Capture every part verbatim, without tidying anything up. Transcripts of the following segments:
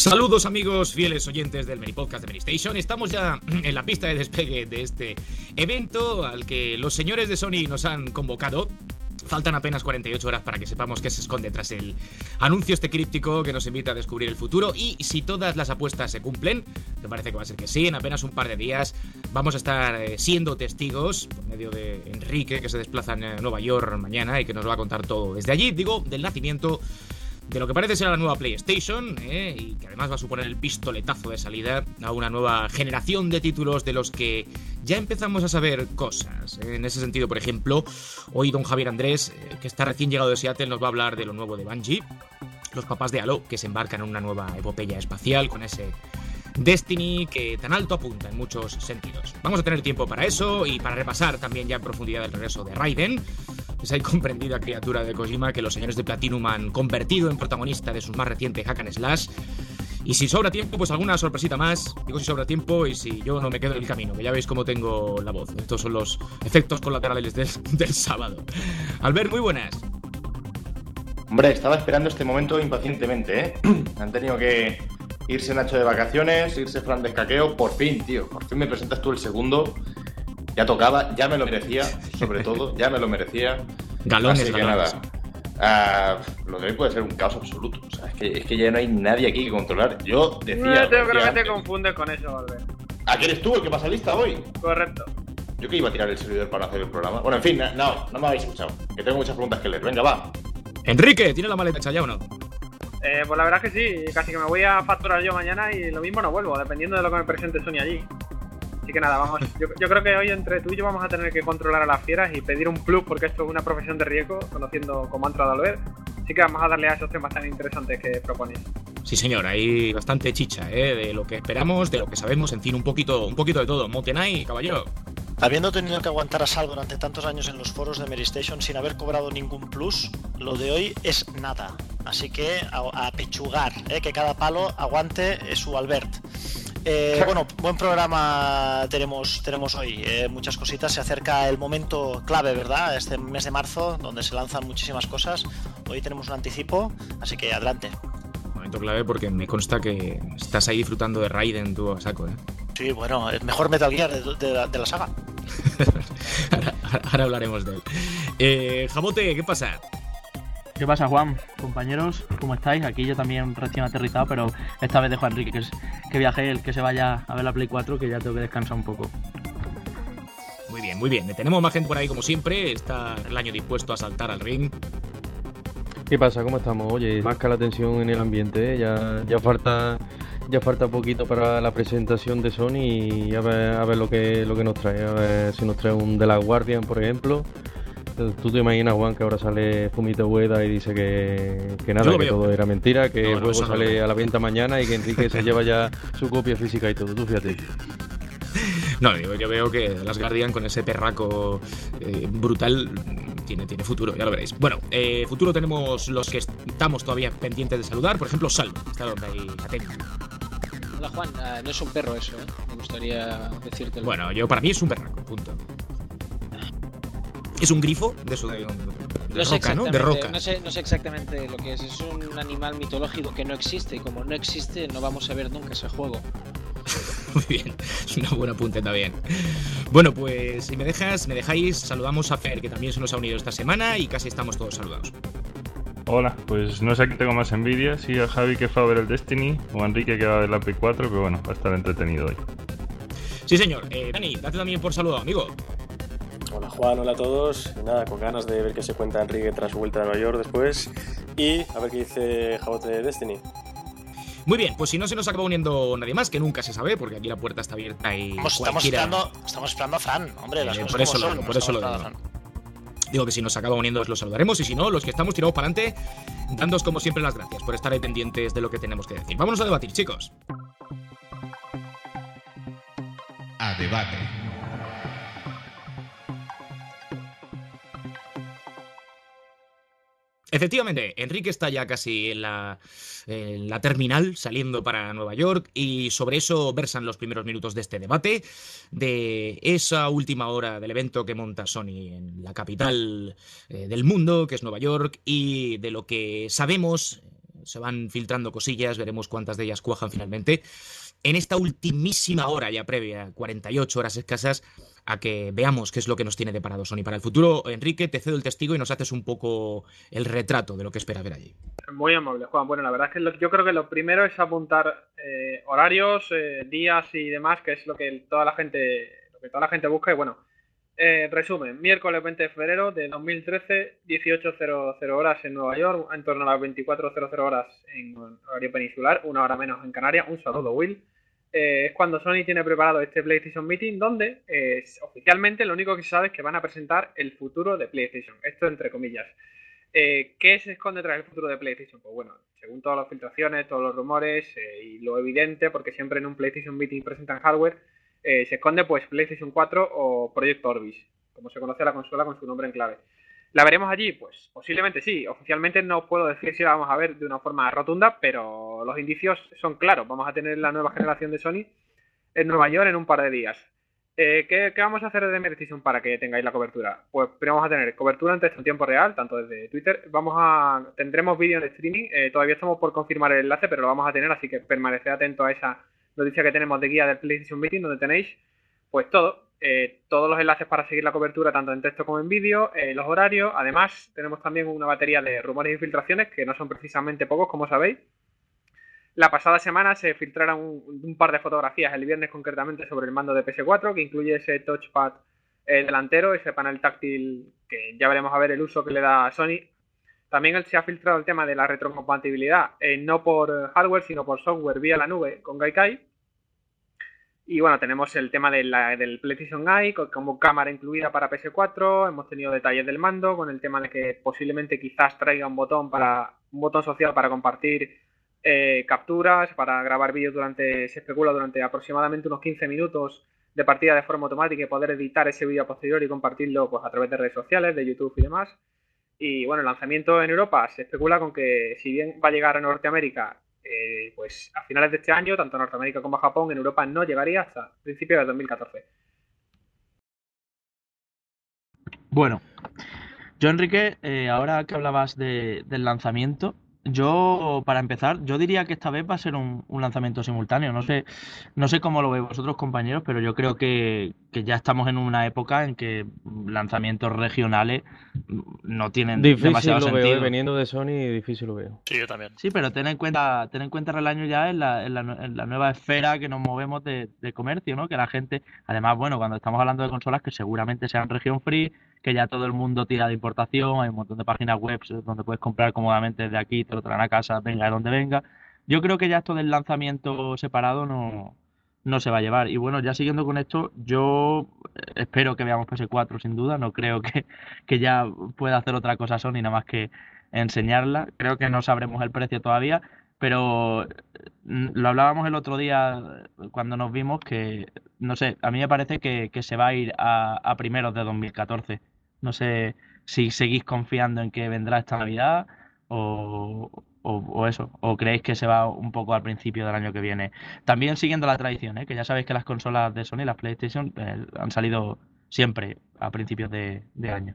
Saludos amigos fieles oyentes del Mini Podcast de Medistation. Estamos ya en la pista de despegue de este evento al que los señores de Sony nos han convocado. Faltan apenas cuarenta y ocho horas para que sepamos qué se esconde tras el anuncio este críptico que nos invita a descubrir el futuro. Y si todas las apuestas se cumplen, que parece que va a ser que sí, en apenas un par de días vamos a estar eh, siendo testigos por medio de Enrique, que se desplaza a Nueva York mañana y que nos va a contar todo desde allí, digo, del nacimiento de lo que parece ser la nueva PlayStation, ¿eh? Y que además va a suponer el pistoletazo de salida a una nueva generación de títulos de los que ya empezamos a saber cosas. En ese sentido, por ejemplo, hoy don Javier Andrés, eh, que está recién llegado de Seattle, nos va a hablar de lo nuevo de Bungie, los papás de Halo, que se embarcan en una nueva epopeya espacial con ese Destiny que tan alto apunta en muchos sentidos. Vamos a tener tiempo para eso y para repasar también ya en profundidad el regreso de Raiden, esa incomprendida criatura de Kojima que los señores de Platinum han convertido en protagonista de su más reciente hack and slash. Y si sobra tiempo, pues alguna sorpresita más. Digo si sobra tiempo y si yo no me quedo en el camino, que ya veis cómo tengo la voz. Estos son los efectos colaterales del, del sábado. Albert, muy buenas. Hombre, estaba esperando este momento impacientemente, ¿eh? Han tenido que irse Nacho de vacaciones, irse Fran de escaqueo. Por fin, tío, por fin me presentas tú el segundo. Ya tocaba, ya me lo merecía, sobre todo, ya me lo merecía. Galones, Así que galones. nada, uh, lo de hoy puede ser un caos absoluto. O sea, es que, es que ya no hay nadie aquí que controlar. Yo decía... No, yo creo que decía te antes, confundes con eso, Albert. ¿a qué eres tú el que pasa lista hoy? Correcto. Yo que iba a tirar el servidor para no hacer el programa. Bueno, en fin, no, no me habéis escuchado. Que tengo muchas preguntas que leer. Venga, va. Enrique, ¿tiene la maleta hecha ya o no? Eh, pues la verdad es que sí, casi que me voy a facturar yo mañana y lo mismo no vuelvo, dependiendo de lo que me presente Sony allí. Así que nada, vamos. Yo, yo creo que hoy entre tú y yo vamos a tener que controlar a las fieras y pedir un plus porque esto es una profesión de riesgo, conociendo como ha entrado Albert. Así que vamos a darle a esos temas tan interesantes que proponéis. Sí, señor, hay bastante chicha, ¿eh? De lo que esperamos, de lo que sabemos, en fin, un poquito, un poquito de todo. Motenai, caballero. Habiendo tenido que aguantar a Sal durante tantos años en los foros de Medistation sin haber cobrado ningún plus, lo de hoy es nada. Así que a, a pechugar, ¿eh? Que cada palo aguante eh, su Albert. Eh, bueno, buen programa tenemos, tenemos hoy, eh, muchas cositas. Se acerca el momento clave, ¿verdad? Este mes de marzo, donde se lanzan muchísimas cosas. Hoy tenemos un anticipo, así que adelante. Momento clave porque me consta que estás ahí disfrutando de Raiden tú a saco, ¿eh? Sí, bueno, el mejor Metal Gear de, de, de, de la saga. ahora, ahora hablaremos de él. Eh, Jamote, ¿qué pasa? ¿Qué pasa, Juan? Compañeros, ¿cómo estáis? Aquí yo también recién aterrizado, pero esta vez dejo a Enrique que, es, que viaje, el que se vaya a ver la Play cuatro, que ya tengo que descansar un poco. Muy bien, muy bien. Tenemos más gente por ahí como siempre. Está el año dispuesto a saltar al ring. ¿Qué pasa? ¿Cómo estamos? Oye, más que la tensión en el ambiente, ¿eh? ya, ya falta ya falta poquito para la presentación de Sony y a ver, a ver lo que lo que nos trae. A ver si nos trae un The Last Guardian, por ejemplo. ¿Tú te imaginas, Juan, que ahora sale Fumito Ueda y dice que, que nada, que todo era mentira, que no, el no, juego no, sale no. a la venta mañana y que Enrique se lleva ya su copia física y todo? Tú fíjate. No, digo, yo veo que The Last Guardian con ese perraco eh, brutal tiene, tiene futuro, ya lo veréis. Bueno, eh, futuro tenemos los que estamos todavía pendientes de saludar. Por ejemplo, Salvo, está donde ahí atento. Hola Juan, uh, no es un perro eso, ¿eh? Me gustaría decírtelo. Bueno, yo para mí es un perraco, punto. Es un grifo de eso de, de no sé roca, ¿no? De roca. No sé, no sé exactamente lo que es. Es un animal mitológico que no existe y como no existe no vamos a ver nunca ese juego. Muy bien, es una buena apunte también. Bueno, pues si me dejas, me dejáis, saludamos a Fer, que también se nos ha unido esta semana y casi estamos todos saludados. Hola, pues no sé a quién tengo más envidia, si a Javi que fue a ver el Destiny o a Enrique que va a ver la Play cuatro, pero bueno, va a estar entretenido hoy. Sí, señor. Eh, Dani, date también por saludado, amigo. Hola Juan, hola a todos. Y nada, con ganas de ver qué se cuenta Enrique tras su vuelta a Nueva York después y a ver qué dice Jabote de Destiny. Muy bien, pues si no se nos acaba uniendo nadie más, que nunca se sabe, porque aquí la puerta está abierta y Estamos, estamos, esperando, estamos esperando a Fran, hombre, las eh, cosas por eso como lo son. digo, por eso lo digo. Digo que si nos acaba uniendo os lo saludaremos y si no, los que estamos tirados para adelante, dándoos como siempre las gracias por estar ahí pendientes de lo que tenemos que decir. Vámonos a debatir, chicos. A debate. Efectivamente, Enrique está ya casi en la, en la terminal, saliendo para Nueva York, y sobre eso versan los primeros minutos de este debate, de esa última hora del evento que monta Sony en la capital eh, del mundo, que es Nueva York, y de lo que sabemos se van filtrando cosillas, veremos cuántas de ellas cuajan finalmente. En esta ultimísima hora ya previa, cuarenta y ocho horas escasas, a que veamos qué es lo que nos tiene deparado Sony para el futuro. Enrique, te cedo el testigo y nos haces un poco el retrato de lo que espera ver allí. Muy amable, Juan. Bueno, la verdad es que lo, yo creo que lo primero es apuntar eh, horarios, eh, días y demás, que es lo que toda la gente, lo que toda la gente busca. Y bueno, eh, resumen, miércoles veinte de febrero de dos mil trece, dieciocho cero cero horas en Nueva York, en torno a las veinticuatro cero cero horas en horario peninsular, una hora menos en Canarias. Un saludo, Will. Eh, es cuando Sony tiene preparado este PlayStation Meeting, donde eh, oficialmente lo único que se sabe es que van a presentar el futuro de PlayStation. Esto entre comillas. Eh, ¿Qué se esconde tras el futuro de PlayStation? Pues bueno, según todas las filtraciones, todos los rumores eh, y lo evidente, porque siempre en un PlayStation Meeting presentan hardware, eh, se esconde pues PlayStation cuatro o Project Orbis, como se conoce a la consola con su nombre en clave. ¿La veremos allí? Pues posiblemente sí. Oficialmente no puedo decir si la vamos a ver de una forma rotunda, pero los indicios son claros. Vamos a tener la nueva generación de Sony en Nueva York en un par de días. Eh, ¿qué, ¿Qué vamos a hacer desde PlayStation para que tengáis la cobertura? Pues primero vamos a tener cobertura en texto en tiempo real, tanto desde Twitter. Vamos a Tendremos vídeo en streaming. Eh, todavía estamos por confirmar el enlace, pero lo vamos a tener, así que permaneced atento a esa noticia que tenemos de guía del PlayStation Meeting, donde tenéis pues todo. Eh, todos los enlaces para seguir la cobertura tanto en texto como en vídeo, eh, los horarios. Además tenemos también una batería de rumores y filtraciones que no son precisamente pocos, como sabéis. La pasada semana se filtraron un, un par de fotografías, el viernes concretamente, sobre el mando de P S cuatro, que incluye ese touchpad eh, delantero, ese panel táctil que ya veremos a ver el uso que le da a Sony. También se ha filtrado el tema de la retrocompatibilidad, eh, no por hardware sino por software vía la nube con Gaikai. Y bueno, tenemos el tema de la, del PlayStation Eye, como cámara incluida para P S cuatro. Hemos tenido detalles del mando, con el tema de que posiblemente quizás traiga un botón para un botón social para compartir eh, capturas, para grabar vídeos durante, se especula, durante aproximadamente unos quince minutos de partida de forma automática y poder editar ese vídeo posterior y compartirlo pues a través de redes sociales, de YouTube y demás. Y bueno, el lanzamiento en Europa se especula con que, si bien va a llegar a Norteamérica Eh, pues a finales de este año, tanto en Norteamérica como en Japón, en Europa no llegaría hasta principios de dos mil catorce. Bueno, yo, Enrique, eh, ahora que hablabas de, del lanzamiento, yo, para empezar, yo diría que esta vez va a ser un, un lanzamiento simultáneo. No sé, no sé cómo lo veis vosotros, compañeros, pero yo creo que, que ya estamos en una época en que lanzamientos regionales no tienen difícil demasiado lo sentido. veo, eh, veniendo de Sony, difícil lo veo. Sí, yo también. Sí, pero ten en cuenta, ten en cuenta el año ya en la, en la, en la nueva esfera que nos movemos de, de comercio, ¿no? Que la gente, además, bueno, cuando estamos hablando de consolas que seguramente sean región free, que ya todo el mundo tira de importación, hay un montón de páginas web donde puedes comprar cómodamente desde aquí, te lo traen a casa, venga de donde venga. Yo creo que ya esto del lanzamiento separado no, no se va a llevar. Y bueno, ya siguiendo con esto, yo espero que veamos P S cuatro sin duda, no creo que, que ya pueda hacer otra cosa Sony nada más que enseñarla. Creo que no sabremos el precio todavía, pero lo hablábamos el otro día cuando nos vimos que, no sé, a mí me parece que, que se va a ir a, a primeros de dos mil catorce. No sé si seguís confiando en que vendrá esta Navidad o, o, o eso, o creéis que se va un poco al principio del año que viene. También siguiendo la tradición, ¿eh? Que ya sabéis que las consolas de Sony, las PlayStation, eh, han salido siempre a principios de, de año.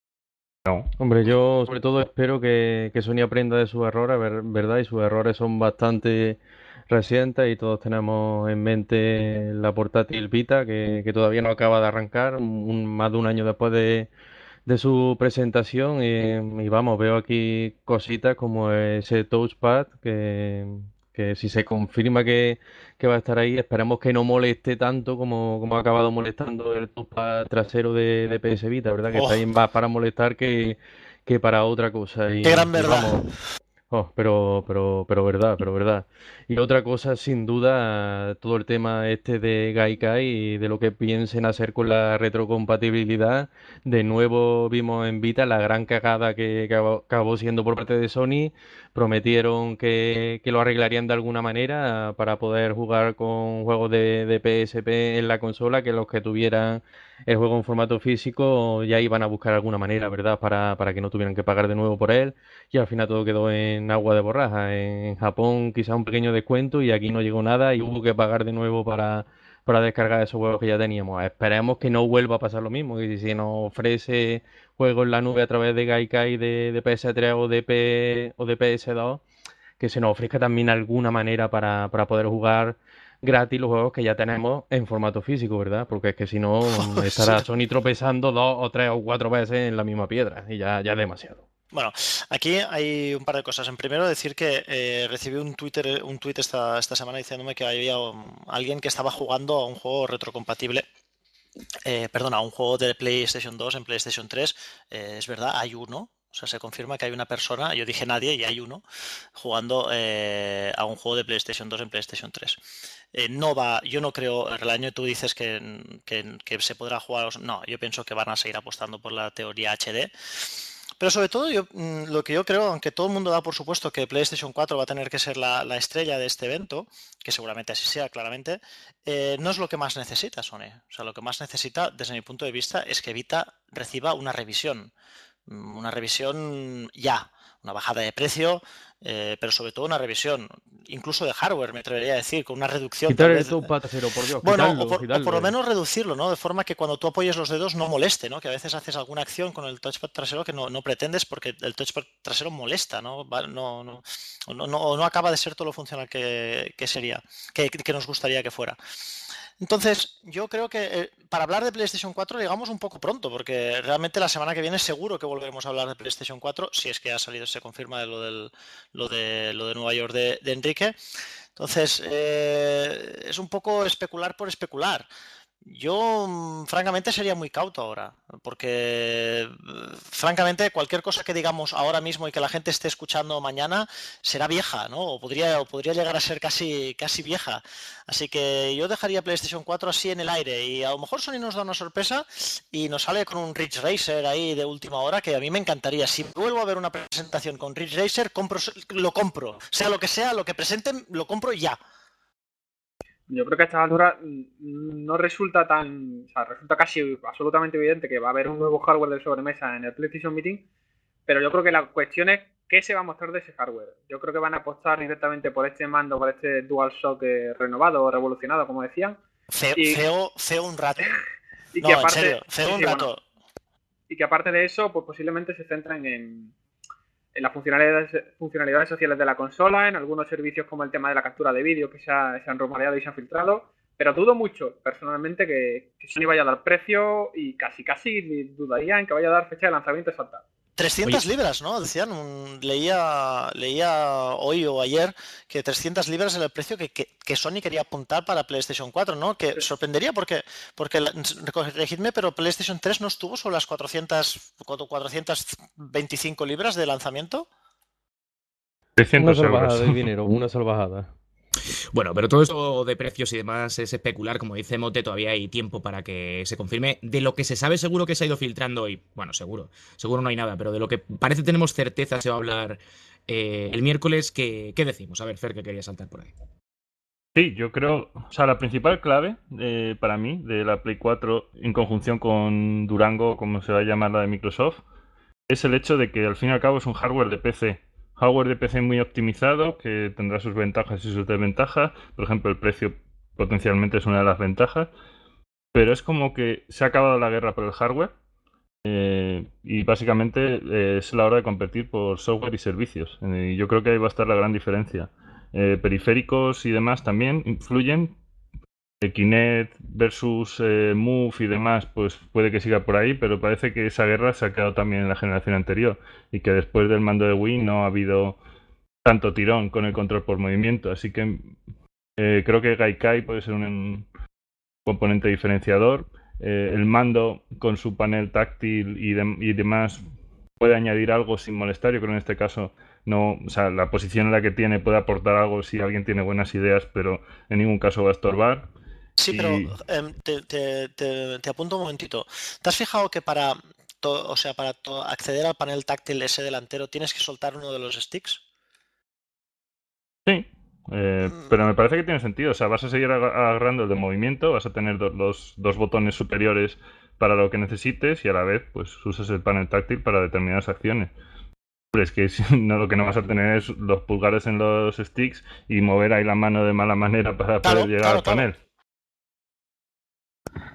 No. Hombre, yo sobre todo espero que, que Sony aprenda de sus errores, ver- ¿verdad? Y sus errores son bastante recientes y todos tenemos en mente la portátil Vita, que, que todavía no acaba de arrancar, un, más de un año después de, de su presentación. Y, y vamos, veo aquí cositas como ese touchpad, que, que si se confirma que, que va a estar ahí, esperemos que no moleste tanto como, como ha acabado molestando el touchpad trasero de, de P S Vita, ¿verdad? Que Oh. está ahí más para molestar que, que para otra cosa. Y, Qué gran y verdad. vamos, oh, pero, pero, pero verdad, pero verdad. Y otra cosa, sin duda, todo el tema este de Gaikai y de lo que piensen hacer con la retrocompatibilidad. De nuevo vimos en Vita la gran cagada que acabó, acabó siendo por parte de Sony. Prometieron que, que lo arreglarían de alguna manera para poder jugar con juegos de, de P S P en la consola, que los que tuvieran el juego en formato físico ya iban a buscar alguna manera, ¿verdad? Para, para que no tuvieran que pagar de nuevo por él. Y al final todo quedó en agua de borraja. En Japón quizá un pequeño descuento y aquí no llegó nada y hubo que pagar de nuevo para, para descargar esos juegos que ya teníamos. Esperemos que no vuelva a pasar lo mismo, que si nos ofrece juegos en la nube a través de Gaikai de, de P S tres o de, P, o de P S dos, que se nos ofrezca también alguna manera para, para poder jugar gratis los juegos que ya tenemos en formato físico, ¿verdad? Porque es que si no estará Sí. Sony tropezando dos o tres o cuatro veces en la misma piedra y ya, ya es demasiado. Bueno, aquí hay un par de cosas. En primero, decir que eh, recibí un Twitter, un tweet esta, esta semana diciéndome que había um, alguien que estaba jugando a un juego retrocompatible. Eh, perdona, a un juego de PlayStation dos en PlayStation tres. Eh, es verdad, hay uno. O sea, se confirma que hay una persona, yo dije nadie y hay uno, jugando eh, a un juego de PlayStation dos en PlayStation tres. Eh, no va, yo no creo, Relaño, tú dices que, que, que se podrá jugar. No, yo pienso que van a seguir apostando por la teoría H D. Pero sobre todo, yo, lo que yo creo, aunque todo el mundo da por supuesto que PlayStation cuatro va a tener que ser la, la estrella de este evento, que seguramente así sea, claramente, eh, no es lo que más necesita Sony. O sea, lo que más necesita, desde mi punto de vista, es que Vita reciba una revisión. Una revisión ya, una bajada de precio, eh, pero sobre todo una revisión, incluso de hardware, me atrevería a decir, con una reducción. Quitar tal el vez, touchpad trasero, por Dios, bueno, quitarlo, o, por, quitarlo. o por lo menos reducirlo, ¿no? De forma que cuando tú apoyes los dedos no moleste, ¿no? Que a veces haces alguna acción con el touchpad trasero que no, no pretendes porque el touchpad trasero molesta, ¿no? Va- no, no, no, no, no acaba de ser todo lo funcional que, que sería, que, que nos gustaría que fuera. Entonces, yo creo que eh, para hablar de PlayStation cuatro llegamos un poco pronto, porque realmente la semana que viene seguro que volveremos a hablar de PlayStation cuatro, si es que ha salido, se confirma de lo, del, lo, de, lo de Nueva York de, de Enrique. Entonces, eh, es un poco especular por especular. Yo, mm, francamente, sería muy cauto ahora, porque, eh, francamente, cualquier cosa que digamos ahora mismo y que la gente esté escuchando mañana será vieja, ¿no? O podría, o podría llegar a ser casi, casi vieja. Así que yo dejaría PlayStation cuatro así en el aire y a lo mejor Sony nos da una sorpresa y nos sale con un Ridge Racer ahí de última hora que a mí me encantaría. Si vuelvo a ver una presentación con Ridge Racer, compro, lo compro. Sea lo que sea, lo que presenten, lo compro ya. Yo creo que a estas alturas mm, no resulta tan... O sea, resulta casi absolutamente evidente que va a haber un nuevo hardware de sobremesa en el PlayStation Meeting, pero yo creo que la cuestión es qué se va a mostrar de ese hardware. Yo creo que van a apostar directamente por este mando, por este DualShock eh, renovado o revolucionado, como decían. Feo, Y- feo, feo un rato. Y No, que en aparte, serio, feo sí, un sí, rato. bueno, y que aparte de eso, pues posiblemente se centren en, en las funcionalidades, funcionalidades sociales de la consola, en algunos servicios como el tema de la captura de vídeo que se, ha- se han rumoreado y se han filtrado, pero dudo mucho, personalmente, que, que Sony vaya a dar precio y casi casi dudaría en que vaya a dar fecha de lanzamiento exacta. trescientas Oye. libras, ¿no? Decían, un- leía, leía hoy o ayer que trescientas libras era el precio que, que, que Sony quería apuntar para PlayStation cuatro, ¿no? Que sorprendería porque, porque la- corregidme, pero PlayStation tres no estuvo sobre las cuatrocientas, cuatrocientas veinticinco libras de lanzamiento. Una trescientos salvajada euros. de dinero, una salvajada. Bueno, pero todo esto de precios y demás es especular, como dice Mote, todavía hay tiempo para que se confirme. De lo que se sabe seguro que se ha ido filtrando hoy, bueno, seguro, seguro no hay nada, pero de lo que parece tenemos certeza se va a hablar eh, el miércoles. ¿Qué, ¿Qué decimos? A ver, Fer, que quería saltar por ahí. Sí, yo creo, o sea, la principal clave eh, para mí de la Play cuatro en conjunción con Durango, como se va a llamar la de Microsoft, es el hecho de que al fin y al cabo es un hardware de P C. Hardware de P C muy optimizado, que tendrá sus ventajas y sus desventajas. Por ejemplo, el precio potencialmente es una de las ventajas. Pero es como que se ha acabado la guerra por el hardware. eh, y básicamente eh, es la hora de competir por software y servicios. Eh, y yo creo que ahí va a estar la gran diferencia. Eh, periféricos y demás también influyen. Eh, Kinect versus eh, Move y demás, pues puede que siga por ahí, pero parece que esa guerra se ha quedado también en la generación anterior y que después del mando de Wii no ha habido tanto tirón con el control por movimiento. Así que eh, creo que Gaikai puede ser un, un componente diferenciador. Eh, el mando con su panel táctil y, de, y demás puede añadir algo sin molestar. Yo creo que en este caso no, o sea, la posición en la que tiene puede aportar algo si alguien tiene buenas ideas, pero en ningún caso va a estorbar. Sí, Y- pero em, te, te- te- te apunto un momentito. ¿Te has fijado que para, to- o sea, para to- acceder al panel táctil ese delantero tienes que soltar uno de los sticks? Sí, eh, pero me parece que tiene sentido. O sea, vas a seguir aga- agarrando el de movimiento, vas a tener do- los dos botones superiores para lo que necesites y a la vez pues usas el panel táctil para determinadas acciones. Hombre, es que si no, lo que no vas a tener es los pulgares en los sticks y mover ahí la mano de mala manera para Claro, poder llegar claro, al claro. panel.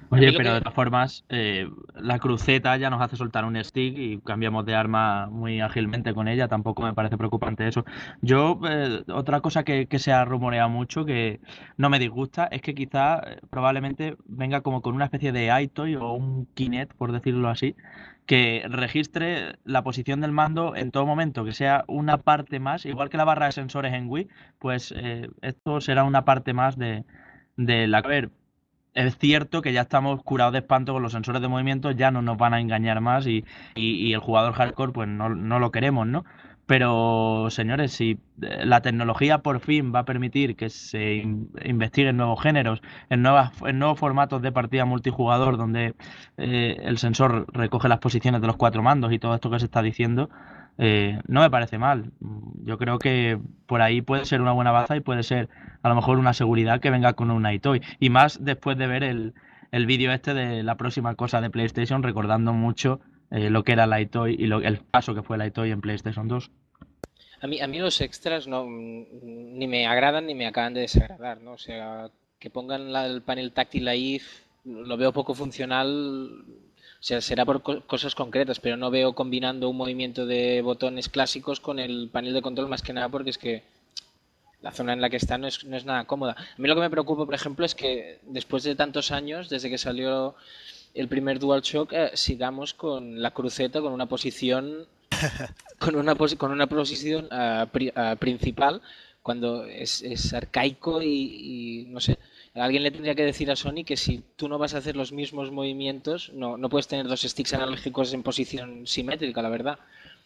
Oye, pero de todas formas, eh, la cruceta ya nos hace soltar un stick y cambiamos de arma muy ágilmente con ella. Tampoco me parece preocupante eso. Yo, eh, otra cosa que, que se ha rumoreado mucho, que no me disgusta, es que quizá eh, probablemente venga como con una especie de iToy o un Kinect, por decirlo así, que registre la posición del mando en todo momento, que sea una parte más, igual que la barra de sensores en Wii, pues eh, esto será una parte más de, de la... A ver, es cierto que ya estamos curados de espanto con los sensores de movimiento, ya no nos van a engañar más y, y- y el jugador hardcore pues no, no lo queremos, ¿no? Pero, señores, si eh, la tecnología por fin va a permitir que se in- investigue en nuevos géneros, en nuevas, en nuevos formatos de partida multijugador, donde eh, el sensor recoge las posiciones de los cuatro mandos y todo esto que se está diciendo, eh, no me parece mal. Yo creo que por ahí puede ser una buena baza y puede ser a lo mejor una seguridad que venga con un iToy. Y más después de ver el, el vídeo este de la próxima cosa de PlayStation, recordando mucho eh, lo que era el iToy y lo, el paso que fue el iToy en PlayStation dos. A mí, a mí los extras no mm, ni me agradan ni me acaban de desagradar, ¿no? O sea, que pongan la- el panel táctil ahí, lo veo poco funcional. O sea, será por co- cosas concretas, pero no veo combinando un movimiento de botones clásicos con el panel de control más que nada porque es que la zona en la que está no es, no es nada cómoda. A mí lo que me preocupa, por ejemplo, es que después de tantos años, desde que salió el primer DualShock, eh, sigamos con la cruceta, con una posición, con una, posi- con una posición ah, pri- ah, principal, cuando es, es arcaico y, y no sé. Alguien le tendría que decir a Sony que si tú no vas a hacer los mismos movimientos, no, no puedes tener dos sticks analógicos en posición simétrica, la verdad.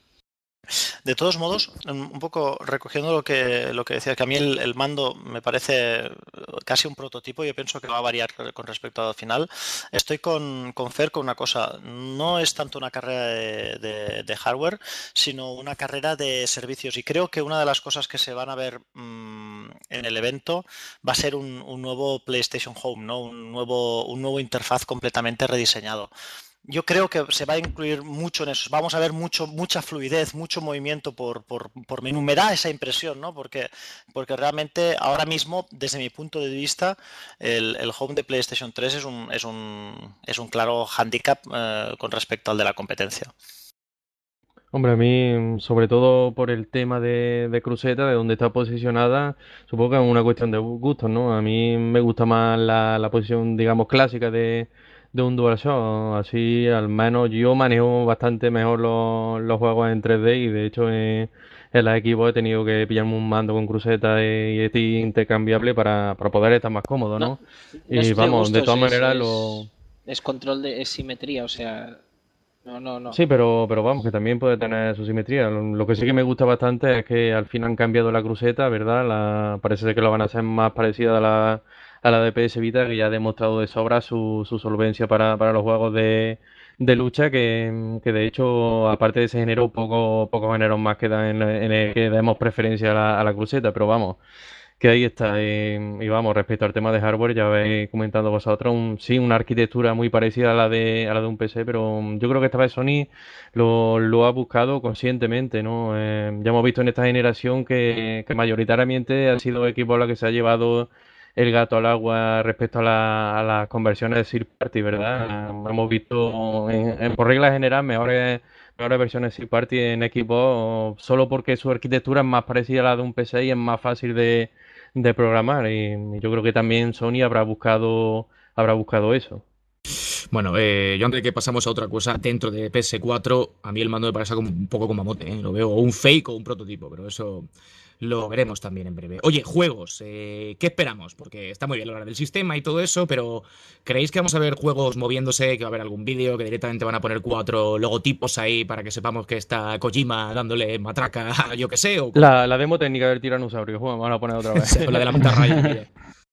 De todos modos, un poco recogiendo lo que, lo que decía, que a mí el, el mando me parece casi un prototipo, yo pienso que va a variar con respecto al final. Estoy con, con Fer con una cosa, no es tanto una carrera de, de- de hardware, sino una carrera de servicios. Y creo que una de las cosas que se van a ver mm, en el evento va a ser un, un nuevo PlayStation Home, ¿no? Un nuevo, un nuevo interfaz completamente rediseñado. Yo creo que se va a incluir mucho en eso. Vamos a ver mucho, mucha fluidez, mucho movimiento por, por, por menú. Me da esa impresión, ¿no? Porque, porque realmente ahora mismo, desde mi punto de vista, el, el Home de PlayStation tres es un, es un, es un claro handicap eh, con respecto al de la competencia. Hombre, a mí, sobre todo por el tema de, de cruceta, de dónde está posicionada, supongo que es una cuestión de gustos, ¿no? A mí me gusta más la, la posición, digamos, clásica de, de un DualShock. Así, al menos yo manejo bastante mejor los, los juegos en tres D y, de hecho, en, en la Xbox he tenido que pillarme un mando con cruceta y, y este intercambiable para, para poder estar más cómodo, No, ¿no? no Y es de vamos, de gustos, todas es, maneras, lo... es, es control de es simetría, o sea, no, no, no. Sí, pero, pero vamos, que también puede tener su simetría. Lo, lo que sí que me gusta bastante es que al fin han cambiado la cruceta, ¿verdad? La, parece ser que lo van a hacer más parecida a la, a la de P S Vita, que ya ha demostrado de sobra su, su solvencia para, para los juegos de, de lucha, que, que de hecho, aparte de ese género, poco, pocos géneros más quedan en, en el que demos preferencia a la, a la cruceta, pero vamos. Que ahí está. eh, y vamos, respecto al tema de hardware, ya habéis comentado vosotros, un, sí, una arquitectura muy parecida a la de, a la de un P C, pero um, yo creo que esta vez Sony lo, lo ha buscado conscientemente, ¿no? Eh, ya hemos visto en esta generación que, que mayoritariamente ha sido Xbox la que se ha llevado el gato al agua respecto a, la- a las conversiones de Third Party, ¿verdad? Eh, hemos visto, en- en- por regla general, mejores, mejores versiones Third Party en Xbox, solo porque su arquitectura es más parecida a la de un P C y es más fácil de de programar y, y yo creo que también Sony habrá buscado habrá buscado eso. Bueno, eh, yo antes de que pasamos a otra cosa, dentro de P S cuatro, a mí el mando me parece como, un poco como mote, ¿eh? Lo veo o un fake o un prototipo, pero eso lo veremos también en breve. Oye, juegos, eh, ¿qué esperamos? Porque está muy bien hablar del sistema y todo eso, pero ¿creéis que vamos a ver juegos moviéndose, que va a haber algún vídeo, que directamente van a poner cuatro logotipos ahí para que sepamos que está Kojima dándole matraca a yo que sé? O La, la demo técnica del tiranosaurio, bueno, vamos a poner otra vez. la de la mantarraya.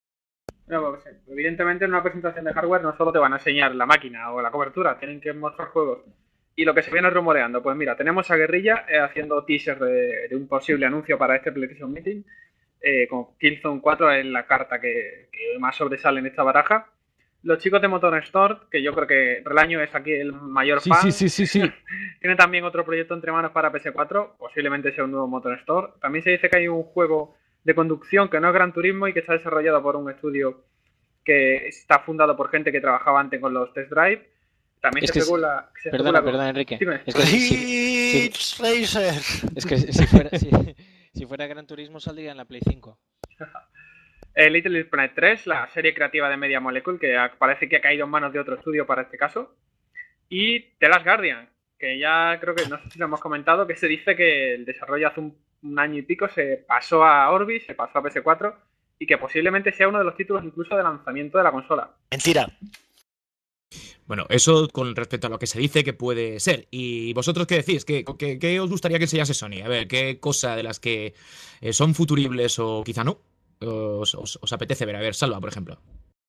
No, pues, evidentemente en una presentación de hardware no solo te van a enseñar la máquina o la cobertura, tienen que mostrar juegos. Y lo que se viene rumoreando, pues mira, tenemos a Guerrilla eh, haciendo teaser de, de un posible anuncio para este PlayStation Meeting, eh, con Killzone cuatro es la carta que, que más sobresale en esta baraja. Los chicos de Motor Store, que yo creo que Relaño es aquí el mayor Sí, fan. sí, sí, sí, sí. Tiene también otro proyecto entre manos para P S cuatro, posiblemente sea un nuevo Motor Store. También se dice que hay un juego de conducción que no es Gran Turismo y que está desarrollado por un estudio que está fundado por gente que trabajaba antes con los test drive. También Es se que especula... se Perdona, especula con- perdona, Enrique. Dime. Es que si, si- Ridge Racer. es que si fuera, si, si fuera Gran Turismo saldría en la Play cinco. Eh, Little Big Planet tres, la serie creativa de Media Molecule, que ha- parece que ha caído en manos de otro estudio para este caso. Y The Last Guardian, que ya creo que, no sé si lo hemos comentado, que se dice que el desarrollo hace un, un año y pico se pasó a Orbis, se pasó a P S cuatro, y que posiblemente sea uno de los títulos incluso de lanzamiento de la consola. Mentira. Bueno, eso con respecto a lo que se dice que puede ser. ¿Y vosotros qué decís? ¿Qué, qué, qué os gustaría que enseñase Sony? A ver, ¿qué cosa de las que eh, son futuribles o quizá no os, os, os apetece ver? A ver, Salva, por ejemplo.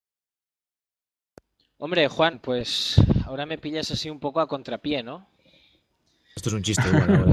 Hombre, Juan, pues ahora me pillas así un poco a contrapié, ¿no? Esto es un chiste igual ahora.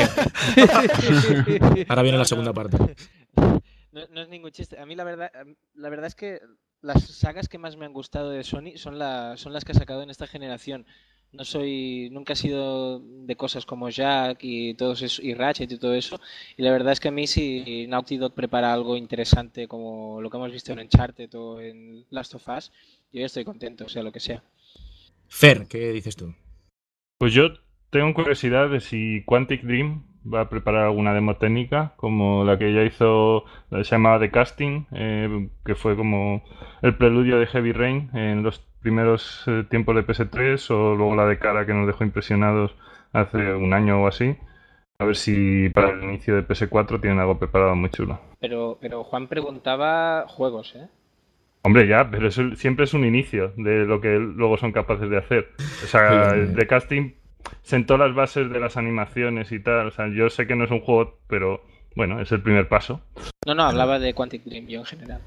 Ahora viene la segunda parte. No, no es ningún chiste. A mí la verdad, la verdad es que las sagas que más me han gustado de Sony son, la, son las que ha sacado en esta generación. No soy, nunca he sido de cosas como Jack y todos eso, y Ratchet y todo eso. Y la verdad es que a mí si Naughty Dog prepara algo interesante como lo que hemos visto en Uncharted o en Last of Us, yo ya estoy contento, sea lo que sea. Fer, ¿qué dices tú? Pues yo tengo curiosidad de si Quantic Dream va a preparar alguna demo técnica como la que ya hizo, se llamaba The Casting, eh, que fue como el preludio de Heavy Rain en los primeros eh, tiempos de P S tres, o luego la de Cara que nos dejó impresionados hace un año o así. A ver si para el inicio de P S cuatro tienen algo preparado muy chulo. Pero, pero Juan preguntaba juegos, ¿eh? Hombre, ya, pero eso siempre es un inicio de lo que luego son capaces de hacer. O sea, The Casting sentó las bases de las animaciones y tal. O sea, yo sé que no es un juego, pero bueno, es el primer paso. No, no, hablaba de Quantic Dream yo en general.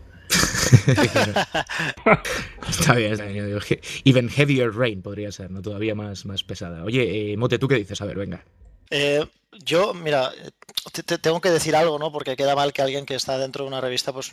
Está bien, está bien. Even Heavier Rain podría ser, ¿no? Todavía más, más pesada. Oye, eh, Mote, ¿tú qué dices? A ver, venga. Eh, yo, mira, te, te tengo que decir algo, ¿no? Porque queda mal que alguien que está dentro de una revista, pues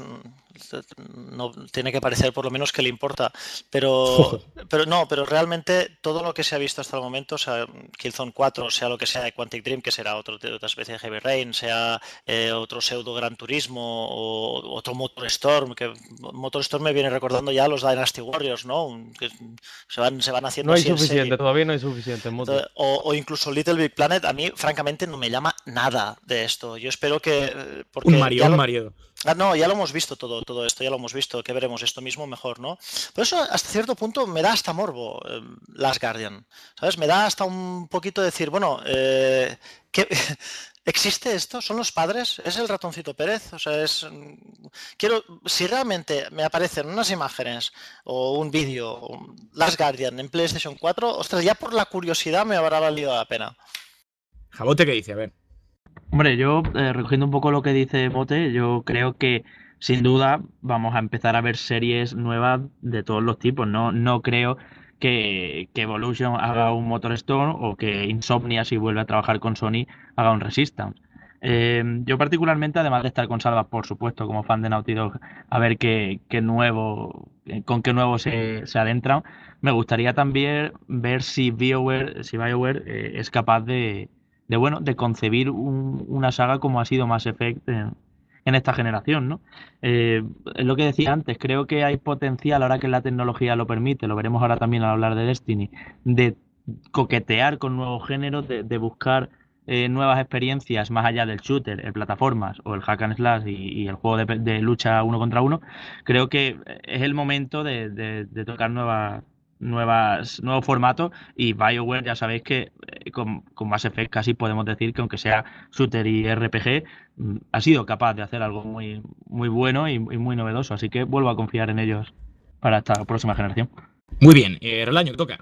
no tiene que parecer por lo menos que le importa. Pero, pero no, pero realmente todo lo que se ha visto hasta el momento, o sea, Killzone cuatro, sea lo que sea de Quantic Dream, que será otro, otra especie de Heavy Rain, sea eh, otro pseudo Gran Turismo o otro Motor Storm, que Motor Storm me viene recordando ya a los Dynasty Warriors, ¿no? Que se van, se van haciendo No hay así en suficiente, serie. todavía no hay suficiente. Moto. O, o incluso Little Big Planet, a mí francamente no me llama nada de esto. Yo espero que... Porque un Mario, ya un lo... Mario. Ah, no, ya lo hemos visto todo, todo esto, ya lo hemos visto, que veremos esto mismo mejor, ¿no? Por eso hasta cierto punto me da hasta morbo eh, Last Guardian, ¿sabes? Me da hasta un poquito decir, bueno, eh, ¿qué... ¿existe esto? ¿Son los padres? ¿Es el ratoncito Pérez? O sea, es... Quiero... Si realmente me aparecen unas imágenes o un vídeo, Last Guardian en PlayStation cuatro, ostras, ya por la curiosidad me habrá valido la pena. Jabote, ¿qué dice? A ver. Hombre, yo, eh, recogiendo un poco lo que dice Mote, yo creo que sin duda vamos a empezar a ver series nuevas de todos los tipos. No, no creo que, que Evolution haga un Motor Storm o que Insomnia, si vuelve a trabajar con Sony, haga un Resistance. Eh, yo particularmente, además de estar con Salva, por supuesto, como fan de Naughty Dog, a ver qué, qué nuevo, con qué nuevo se, se adentran, me gustaría también ver si BioWare, si BioWare eh, es capaz de de bueno, de concebir un, una saga como ha sido Mass Effect en, en esta generación, ¿no? Eh, es lo que decía antes, creo que hay potencial, ahora que la tecnología lo permite, lo veremos ahora también al hablar de Destiny, de coquetear con nuevos géneros, de, de buscar eh, nuevas experiencias más allá del shooter, el plataformas o el hack and slash y, y el juego de, de lucha uno contra uno. Creo que es el momento de, de, de tocar nuevas nuevas nuevos formatos, y BioWare ya sabéis que eh, con, con Mass Effect casi podemos decir que aunque sea shooter y R P G mm, ha sido capaz de hacer algo muy muy bueno y, y muy novedoso, así que vuelvo a confiar en ellos para esta próxima generación. Muy bien, eh, Relaño, toca.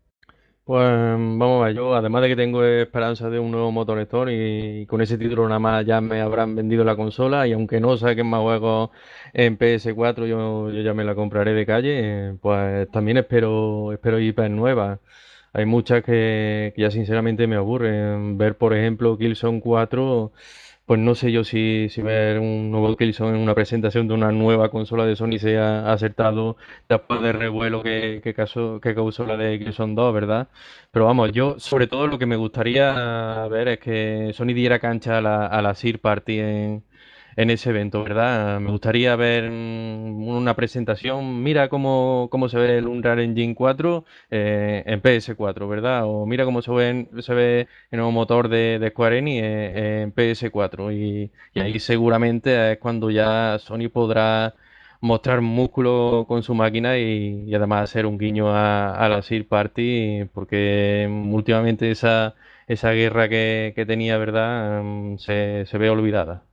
Pues vamos a ver, yo además de que tengo esperanza de un nuevo Motor Storm y, y con ese título nada más ya me habrán vendido la consola, y aunque no saquen más juegos en P S cuatro yo, yo ya me la compraré de calle, eh, pues también espero espero I Ps nuevas. Hay muchas que, que ya sinceramente me aburren. Ver por ejemplo Killzone cuatro, pues no sé yo si, si ver un nuevo Killzone en una presentación de una nueva consola de Sony sea acertado después del revuelo que, que, causó, que causó la de Killzone dos, ¿verdad? Pero vamos, yo sobre todo lo que me gustaría ver es que Sony diera cancha a la, a la Third Party en, en ese evento, ¿verdad? Me gustaría ver mm, una presentación, mira cómo, cómo se ve el Unreal Engine cuatro eh, en P S cuatro, ¿verdad? O mira cómo se ve, se ve el nuevo motor de, de Square Enix en, en P S cuatro. Y, y ahí seguramente es cuando ya Sony podrá mostrar músculo con su máquina y, y además hacer un guiño a, a la Third Party, porque últimamente esa, esa guerra que, que tenía, ¿verdad? Mm, Se, se ve olvidada.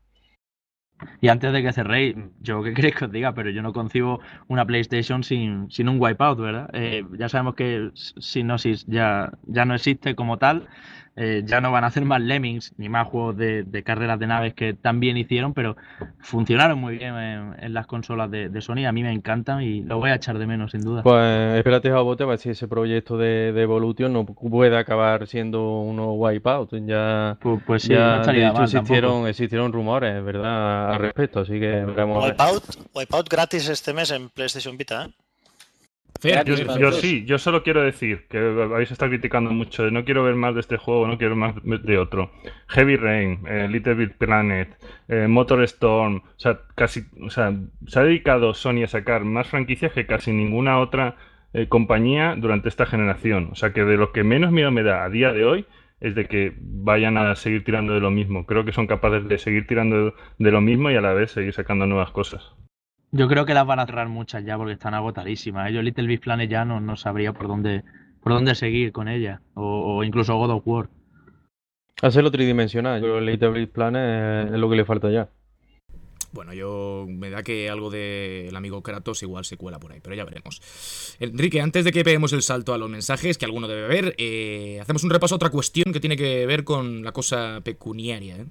Y antes de que cerréis, yo qué queréis que os diga, pero yo no concibo una PlayStation sin, sin un Wipeout, ¿verdad? Eh, ya sabemos que Psygnosis ya, ya no existe como tal, eh, ya no van a hacer más Lemmings ni más juegos de, de carreras de naves que también hicieron, pero funcionaron muy bien en, en las consolas de, de Sony, a mí me encantan y lo voy a echar de menos sin duda. Pues espérate, Jabote, a ver si ese proyecto de, de Evolution no puede acabar siendo uno Wipeout. Ya, Pues, pues sí, ya no estaría de hecho mal existieron, tampoco. existieron rumores, ¿verdad? Al respecto, así que veremos. a ver. Wipeout, Wipeout gratis este mes en PlayStation Vita, ¿eh? Fer, Yo, Gratis para yo todos. sí, yo solo quiero decir que habéis estado criticando mucho de no quiero ver más de este juego, no quiero más de otro. Heavy Rain, eh, Little Big Planet, eh, Motor Storm, o sea, casi, o sea, se ha dedicado Sony a sacar más franquicias que casi ninguna otra eh, compañía durante esta generación. O sea, que de lo que menos miedo me da a día de hoy es de que vayan a seguir tirando de lo mismo. Creo que son capaces de seguir tirando de lo mismo y a la vez seguir sacando nuevas cosas. Yo creo que las van a cerrar muchas ya porque están agotadísimas. ¿eh? Yo Little Big Planet ya no, no sabría por dónde por dónde seguir con ella. O, o incluso God of War. Hacerlo tridimensional. Yo creo que el Little Big Planet es lo que le falta ya. Bueno, yo me da que algo del amigo Kratos igual se cuela por ahí, pero ya veremos. Enrique, antes de que peguemos el salto a los mensajes, que alguno debe ver, eh, hacemos un repaso a otra cuestión que tiene que ver con la cosa pecuniaria, ¿eh?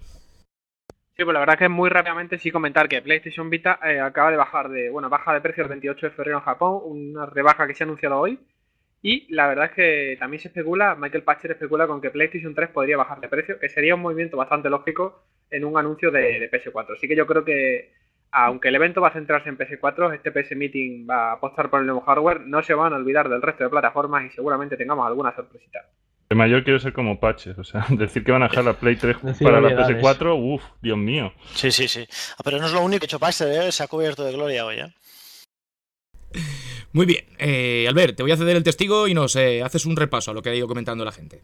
Sí, pues la verdad que muy rápidamente sí comentar que PlayStation Vita eh, acaba de bajar de, bueno, baja de precio el veintiocho de febrero en Japón, una rebaja que se ha anunciado hoy. Y la verdad es que también se especula, Michael Patcher especula con que PlayStation tres podría bajar de precio, que sería un movimiento bastante lógico en un anuncio de, de P S cuatro. Así que yo creo que, aunque el evento va a centrarse en P S cuatro, este P S Meeting va a apostar por el nuevo hardware, no se van a olvidar del resto de plataformas y seguramente tengamos alguna sorpresita. De mayor quiero ser como Patches, o sea, decir que van a dejar la Play tres Decir para la obviedades. P S cuatro, uff, Dios mío. Sí, sí, sí. Ah, pero no es lo único que ha hecho Patcher, ¿eh? Se ha cubierto de gloria hoy, ¿eh? Muy bien, eh, Albert, te voy a ceder el testigo y nos eh, haces un repaso a lo que ha ido comentando la gente.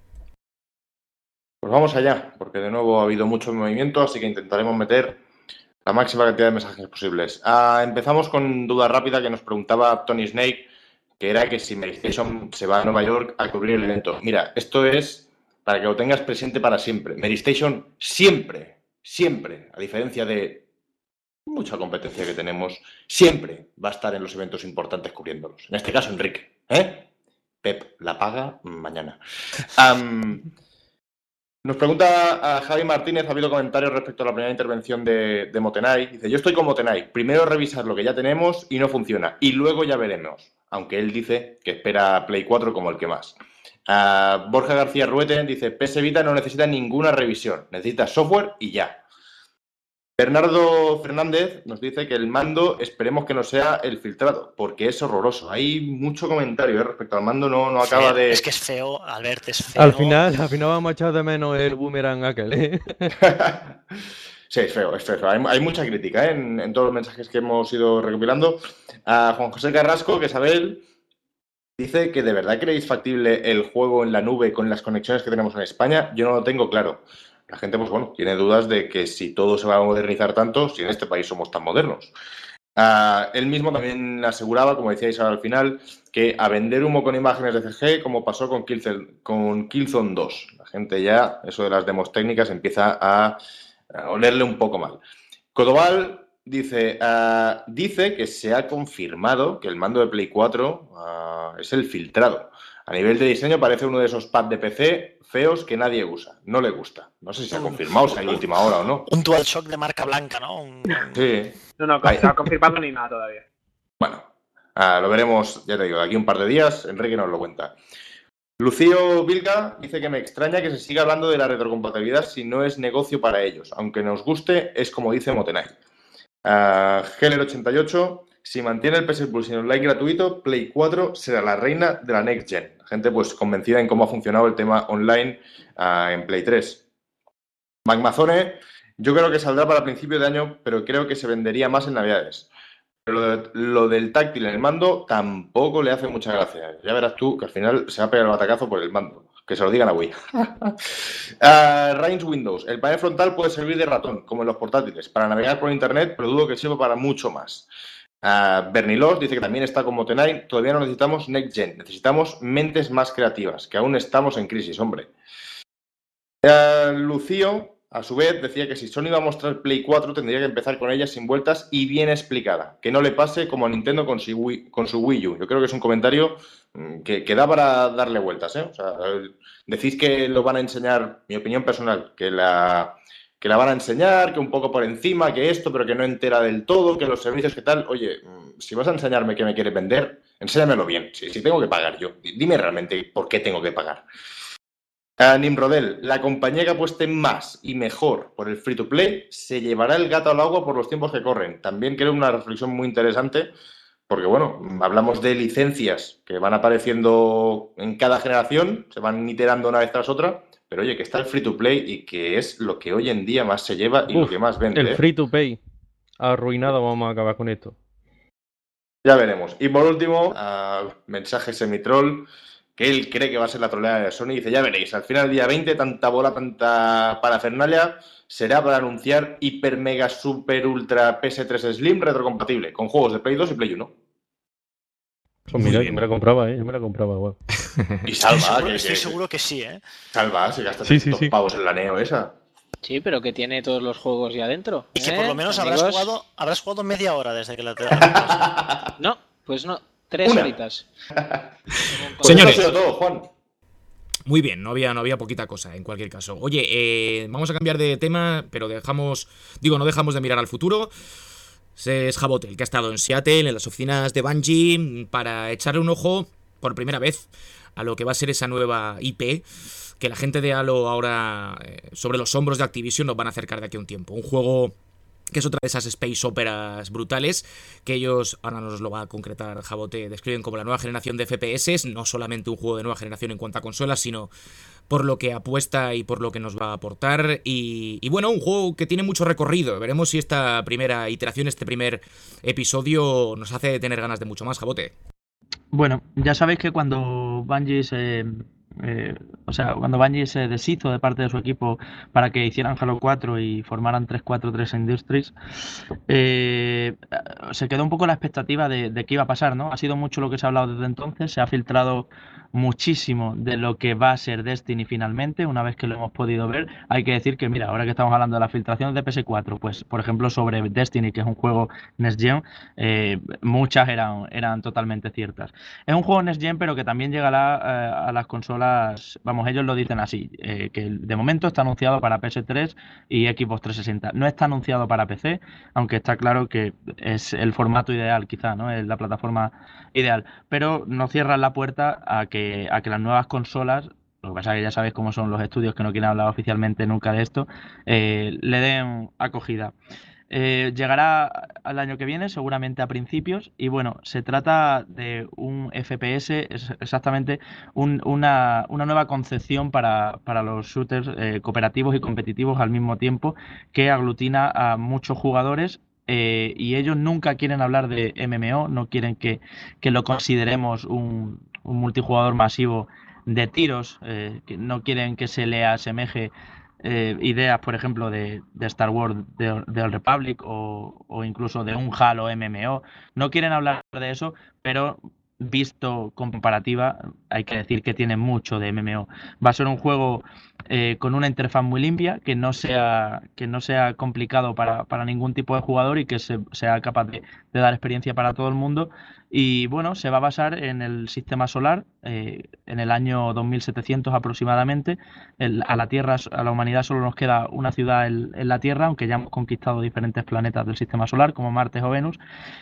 Pues vamos allá, porque de nuevo ha habido mucho movimiento, así que intentaremos meter la máxima cantidad de mensajes posibles. Ah, empezamos con duda rápida que nos preguntaba Tony Snake, que era que si Meristation se va a Nueva York a cubrir el evento. Mira, esto es para que lo tengas presente para siempre. Meristation siempre, siempre, a diferencia de mucha competencia que tenemos, siempre va a estar en los eventos importantes cubriéndolos. En este caso, Enrique, ¿eh? Pep la paga mañana. Um, Nos pregunta a Javi Martínez, ha habido comentarios respecto a la primera intervención de, de Motenai. Dice, yo estoy con Motenai, primero revisar lo que ya tenemos y no funciona, y luego ya veremos. Aunque él dice que espera Play cuatro como el que más. Uh, Borja García Ruete dice, P S Vita no necesita ninguna revisión, necesita software y ya. Bernardo Fernández nos dice que el mando esperemos que no sea el filtrado, porque es horroroso. Hay mucho comentario ¿eh? respecto al mando, no, no acaba Feo. de... Es que es feo, Albert, es feo. Al final, al final vamos a echar de menos el boomerang aquel, ¿eh? Sí, es feo, es feo. Hay, hay mucha crítica ¿eh? en, en todos los mensajes que hemos ido recopilando. A Juan José Carrasco, que sabe él, dice que de verdad creéis factible el juego en la nube con las conexiones que tenemos en España. Yo no lo tengo claro. La gente, pues bueno, tiene dudas de que si todo se va a modernizar tanto, si en este país somos tan modernos. Uh, él mismo también aseguraba, como decíais ahora al final, que a vender humo con imágenes de C G, como pasó con Killzone, con Killzone dos. La gente ya, eso de las demos técnicas, empieza a, a olerle un poco mal. Codobal dice, uh, dice que se ha confirmado que el mando de Play cuatro uh, es el filtrado. A nivel de diseño parece uno de esos pads de P C feos que nadie usa. No le gusta. No sé si se ha confirmado, si hay última hora o no. Un DualShock de marca blanca, ¿no? Un... Sí. No, no, no ha confirmado ni nada todavía. Bueno, uh, lo veremos, ya te digo, de aquí un par de días. Enrique nos lo cuenta. Lucío Vilga dice que me extraña que se siga hablando de la retrocompatibilidad si no es negocio para ellos. Aunque nos guste, es como dice Motenai. Uh, Heller ochenta y ocho, si mantiene el P S Plus sin online gratuito, Play cuatro será la reina de la Next Gen. La gente pues convencida en cómo ha funcionado el tema online uh, en Play tres. McMazone Yo creo que saldrá para principio de año, pero creo que se vendería más en Navidades. Pero lo, de- lo del táctil en el mando tampoco le hace mucha gracia. Ya verás tú que al final se va a pegar el batacazo por el mando. Que se lo digan a Wii. Uh, Range Windows. El panel frontal puede servir de ratón, como en los portátiles, para navegar por internet, pero dudo que sirva para mucho más. Uh, Bernilos dice que también está como Tenai. Todavía no necesitamos Next Gen. Necesitamos mentes más creativas, que aún estamos en crisis, hombre. Uh, Lucio, a su vez, decía que si Sony va a mostrar Play cuatro, tendría que empezar con ella sin vueltas y bien explicada. Que no le pase como a Nintendo con su Wii, con su Wii U. Yo creo que es un comentario que, que da para darle vueltas, ¿eh? O sea, decís que lo van a enseñar, mi opinión personal, que la, que la van a enseñar, que un poco por encima, que esto, pero que no entera del todo, que los servicios, que tal. Oye, si vas a enseñarme qué me quieres vender, enséñamelo bien. Si, si tengo que pagar yo, dime realmente por qué tengo que pagar. Uh, Nimrodel, la compañía que apueste más y mejor por el free to play se llevará el gato al agua por los tiempos que corren. También creo una reflexión muy interesante, porque bueno, hablamos de licencias que van apareciendo en cada generación, se van iterando una vez tras otra, pero oye, que está el free to play y que es lo que hoy en día más se lleva y Uf, lo que más vende. El ¿eh? free to play. Arruinado, vamos a acabar con esto. Ya veremos. Y por último, uh, mensaje semi-troll, que él cree que va a ser la troleada de Sony. Dice, ya veréis, al final del día veinte, tanta bola, tanta parafernalia, será para anunciar hiper, mega, super, ultra P S tres Slim retrocompatible, con juegos de Play dos y Play uno. Pues mira, yo me la compraba, ¿eh? Yo me la compraba, igual. Y salva, Estoy seguro, que, estoy que- seguro que sí, ¿eh? salva, se gasta Sí, sí, trescientos sí. pavos en la Neo esa. Sí, pero que tiene todos los juegos ya dentro. Y que ¿eh, por lo menos amigos? habrás jugado, habrás jugado media hora desde que la te la No, pues no. Tres Una. horitas. Pues Señores. eso ha sido todo, Juan. Muy bien, no había, no había poquita cosa en cualquier caso. Oye, eh, vamos a cambiar de tema, pero dejamos, digo, no dejamos de mirar al futuro. Es Jabote, el que ha estado en Seattle, en las oficinas de Bungie, para echarle un ojo por primera vez a lo que va a ser esa nueva I P que la gente de Halo ahora, eh, sobre los hombros de Activision, nos van a acercar de aquí a un tiempo. Un juego que es otra de esas space operas brutales que ellos, ahora nos lo va a concretar Jabote, describen como la nueva generación de F P S, no solamente un juego de nueva generación en cuanto a consolas, sino por lo que apuesta y por lo que nos va a aportar. Y, y bueno, un juego que tiene mucho recorrido. Veremos si esta primera iteración, este primer episodio, nos hace tener ganas de mucho más, Jabote. Bueno, ya sabéis que cuando Bungie se, eh, o sea, cuando Bungie se deshizo de parte de su equipo para que hicieran Halo cuatro y formaran trescientos cuarenta y tres Industries, eh, se quedó un poco la expectativa de, de qué iba a pasar, ¿no? Ha sido mucho lo que se ha hablado desde entonces, se ha filtrado muchísimo de lo que va a ser Destiny finalmente, una vez que lo hemos podido ver. Hay que decir que, mira, ahora que estamos hablando de la filtración de P S cuatro, pues, por ejemplo, sobre Destiny, que es un juego Next Gen, eh, muchas eran, eran totalmente ciertas. Es un juego Next Gen, pero que también llegará eh, a las consolas, vamos, ellos lo dicen así, eh, que de momento está anunciado para P S tres y Xbox trescientos sesenta. No está anunciado para P C, aunque está claro que es el formato ideal, quizá, ¿no? Es la plataforma ideal, pero no cierran la puerta a que, a que las nuevas consolas, lo que pasa es que ya sabéis cómo son los estudios que no quieren hablar oficialmente nunca de esto, eh, le den acogida. Eh, llegará al año que viene, seguramente a principios, y bueno, se trata de un F P S, es exactamente un- una, una nueva concepción para, para los shooters eh, cooperativos y competitivos al mismo tiempo, que aglutina a muchos jugadores. Eh, y ellos nunca quieren hablar de M M O, no quieren que, que lo consideremos un, un multijugador masivo de tiros, eh, que no quieren que se le asemeje eh, ideas, por ejemplo, de, de Star Wars, de, de Old Republic o, o incluso de un Halo M M O. No quieren hablar de eso, pero visto con comparativa, hay que decir que tiene mucho de M M O. Va a ser un juego eh, con una interfaz muy limpia, que no sea, que no sea complicado para, para ningún tipo de jugador y que se, sea capaz de, de dar experiencia para todo el mundo. Y bueno, se va a basar en el sistema solar, eh, en el año dos mil setecientos aproximadamente. El- a la Tierra, a la humanidad solo nos queda una ciudad en, en la Tierra, aunque ya hemos conquistado diferentes planetas del sistema solar, como Marte o Venus.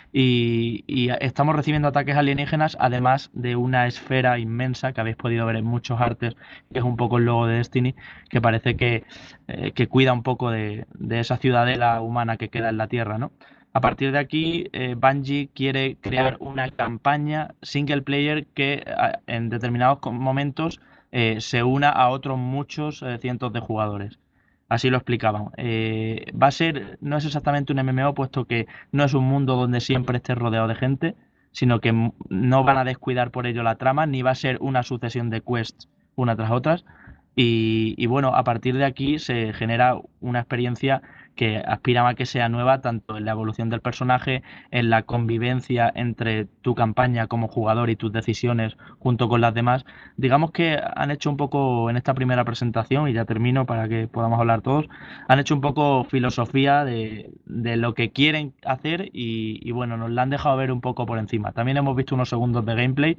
Y, y estamos recibiendo ataques alienígenas, además de una esfera inmensa que habéis podido ver en muchos artes, que es un poco el logo de Destiny, que parece que, eh, que cuida un poco de, de esa ciudadela humana que queda en la Tierra, ¿no? A partir de aquí, eh, Bungie quiere crear una campaña single player que a- en determinados co- momentos eh, se una a otros muchos eh, cientos de jugadores. Así lo explicaban. Eh, va a ser, no es exactamente un M M O, puesto que no es un mundo donde siempre estés rodeado de gente, sino que m- no van a descuidar por ello la trama, ni va a ser una sucesión de quests una tras otras. Y, y bueno, a partir de aquí se genera una experiencia que aspira a que sea nueva, tanto en la evolución del personaje, en la convivencia entre tu campaña como jugador y tus decisiones junto con las demás. Digamos que han hecho un poco en esta primera presentación, y ya termino para que podamos hablar todos, han hecho un poco filosofía de, de lo que quieren hacer y, y bueno, nos la han dejado ver un poco por encima. También hemos visto unos segundos de gameplay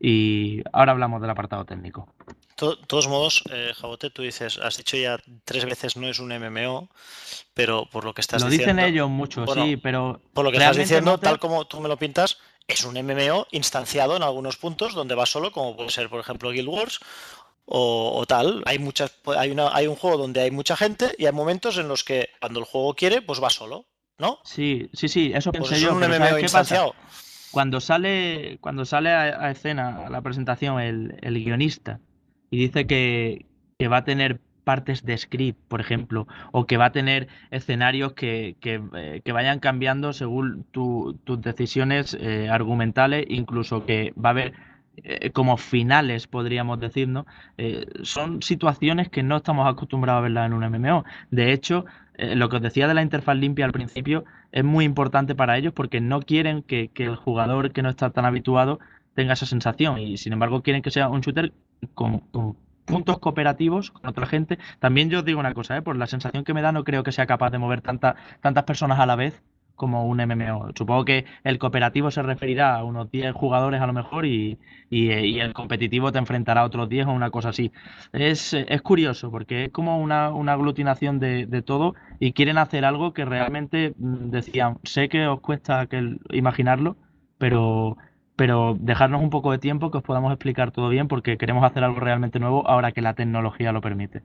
y ahora hablamos del apartado técnico. De todos modos, eh, Jabote, tú dices, has dicho ya tres veces no es un M M O, pero por lo que estás Lo diciendo... dicen ellos mucho, bueno, sí, pero por lo que estás realmente diciendo, no te- tal como tú me lo pintas, es un M M O instanciado en algunos puntos donde vas solo, como puede ser, por ejemplo, Guild Wars o, o tal. Hay muchas, hay una, hay un juego donde hay mucha gente y hay momentos en los que cuando el juego quiere, pues va solo, ¿no? Sí, sí, sí, eso Pues pensé es yo, un pero M M O ¿sabes qué pasa? instanciado. Cuando sale, cuando sale a, a escena a la presentación el, el guionista y dice que, que va a tener partes de script, por ejemplo, o que va a tener escenarios que, que, eh, que vayan cambiando según tu- tus decisiones eh, argumentales, incluso que va a haber eh, como finales, podríamos decir, ¿no? Eh, son situaciones que no estamos acostumbrados a verlas en un M M O. De hecho, eh, lo que os decía de la interfaz limpia al principio es muy importante para ellos porque no quieren que, que el jugador que no está tan habituado tenga esa sensación y sin embargo quieren que sea un shooter con, con puntos cooperativos con otra gente. También yo os digo una cosa, ¿eh? Por la sensación que me da no creo que sea capaz de mover tanta, tantas personas a la vez como un M M O. Supongo que el cooperativo se referirá a unos diez jugadores a lo mejor y, y, eh, y el competitivo te enfrentará a otros diez o una cosa así. Es, es curioso porque es como una, una aglutinación de, de todo y quieren hacer algo que realmente mm, decían, sé que os cuesta que el- imaginarlo, pero, pero dejarnos un poco de tiempo que os podamos explicar todo bien porque queremos hacer algo realmente nuevo ahora que la tecnología lo permite.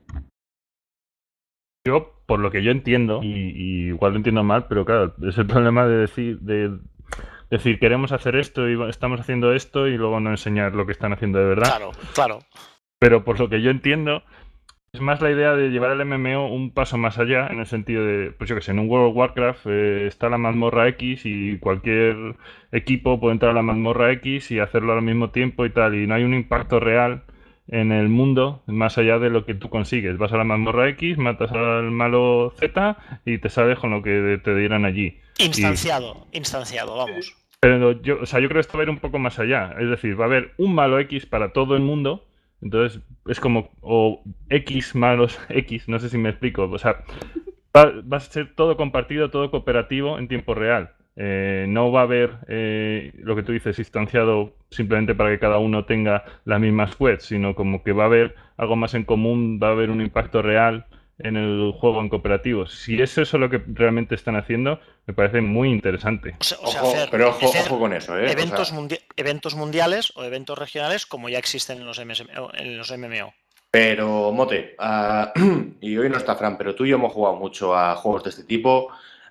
Yo, por lo que yo entiendo, y, y igual lo entiendo mal, pero claro, es el problema de decir, de decir queremos hacer esto y estamos haciendo esto y luego no enseñar lo que están haciendo de verdad. Claro, claro. Pero por lo que yo entiendo, es más la idea de llevar el M M O un paso más allá, en el sentido de, pues yo que sé, en un World of Warcraft eh, está la mazmorra X y cualquier equipo puede entrar a la mazmorra X y hacerlo al mismo tiempo y tal, y no hay un impacto real en el mundo más allá de lo que tú consigues. Vas a la mazmorra X, matas al malo Z y te sales con lo que te dieran allí. Instanciado, y... instanciado, vamos. Pero yo, o sea, yo creo que esto va a ir un poco más allá. Es decir, va a haber un malo X para todo el mundo. Entonces, es como, o X malos X, no sé si me explico. O sea, va, va a ser todo compartido, todo cooperativo en tiempo real. Eh, no va a haber eh, lo que tú dices instanciado simplemente para que cada uno tenga las mismas quests, sino como que va a haber algo más en común, va a haber un impacto real en el juego en cooperativo. Si eso es lo que realmente están haciendo, me parece muy interesante. O sea, o sea, Ojo, hacer, pero ojo, hacer ojo con eso, ¿eh? eventos, O sea, mundi- eventos mundiales o eventos regionales como ya existen en los, M S M O, en los M M O. pero, Mote, ah, y hoy no está Fran, pero tú y yo hemos jugado mucho a juegos de este tipo.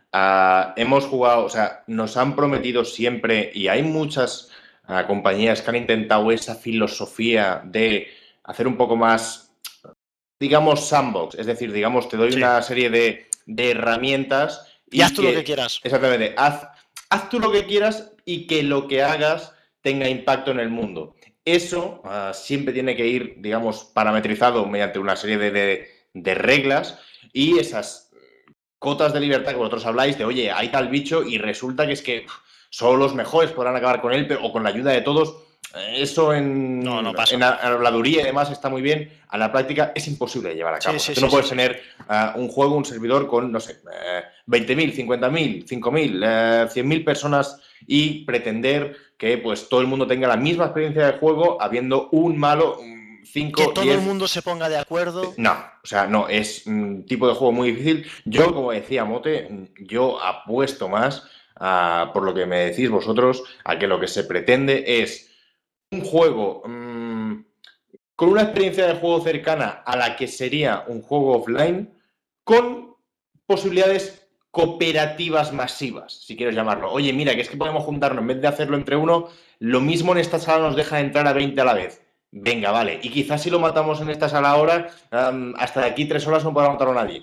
Ah, hemos jugado, o sea, nos han prometido siempre, y hay muchas ah, compañías que han intentado esa filosofía de hacer un poco más, digamos, sandbox. Es decir, digamos, te doy Sí. una serie de, de herramientas Y haz tú lo que quieras. Exactamente, haz, haz tú lo que quieras y que lo que hagas tenga impacto en el mundo. Eso ah, siempre tiene que ir, digamos, parametrizado mediante una serie de, de- de reglas y esas cotas de libertad que vosotros habláis de, oye, hay tal bicho y resulta que es que pff, solo los mejores podrán acabar con él, pero, o con la ayuda de todos. Eh, Eso en, No, no pasa. en la- habladuría y demás está muy bien. A la práctica es imposible de llevar a cabo. Sí, sí, Tú sí, no puedes sí, sí. tener ah, un juego, un servidor con, no sé, eh, veinte mil, cincuenta mil, cinco mil, eh, cien mil personas y pretender que pues todo el mundo tenga la misma experiencia de juego habiendo un malo, cinco, Que todo diez... el mundo se ponga de acuerdo. No, o sea, no, es un tipo de juego muy difícil. Yo, como decía Mote, yo apuesto más a, por lo que me decís vosotros, a que lo que se pretende es un juego mmm, con una experiencia de juego cercana a la que sería un juego offline, con posibilidades cooperativas masivas, si quieres llamarlo. Oye, mira, que es que podemos juntarnos, en vez de hacerlo entre uno, lo mismo en esta sala nos deja entrar a veinte a la vez. Venga, vale. Y quizás si lo matamos en esta sala ahora, um, hasta de aquí tres horas no podrá matar a nadie.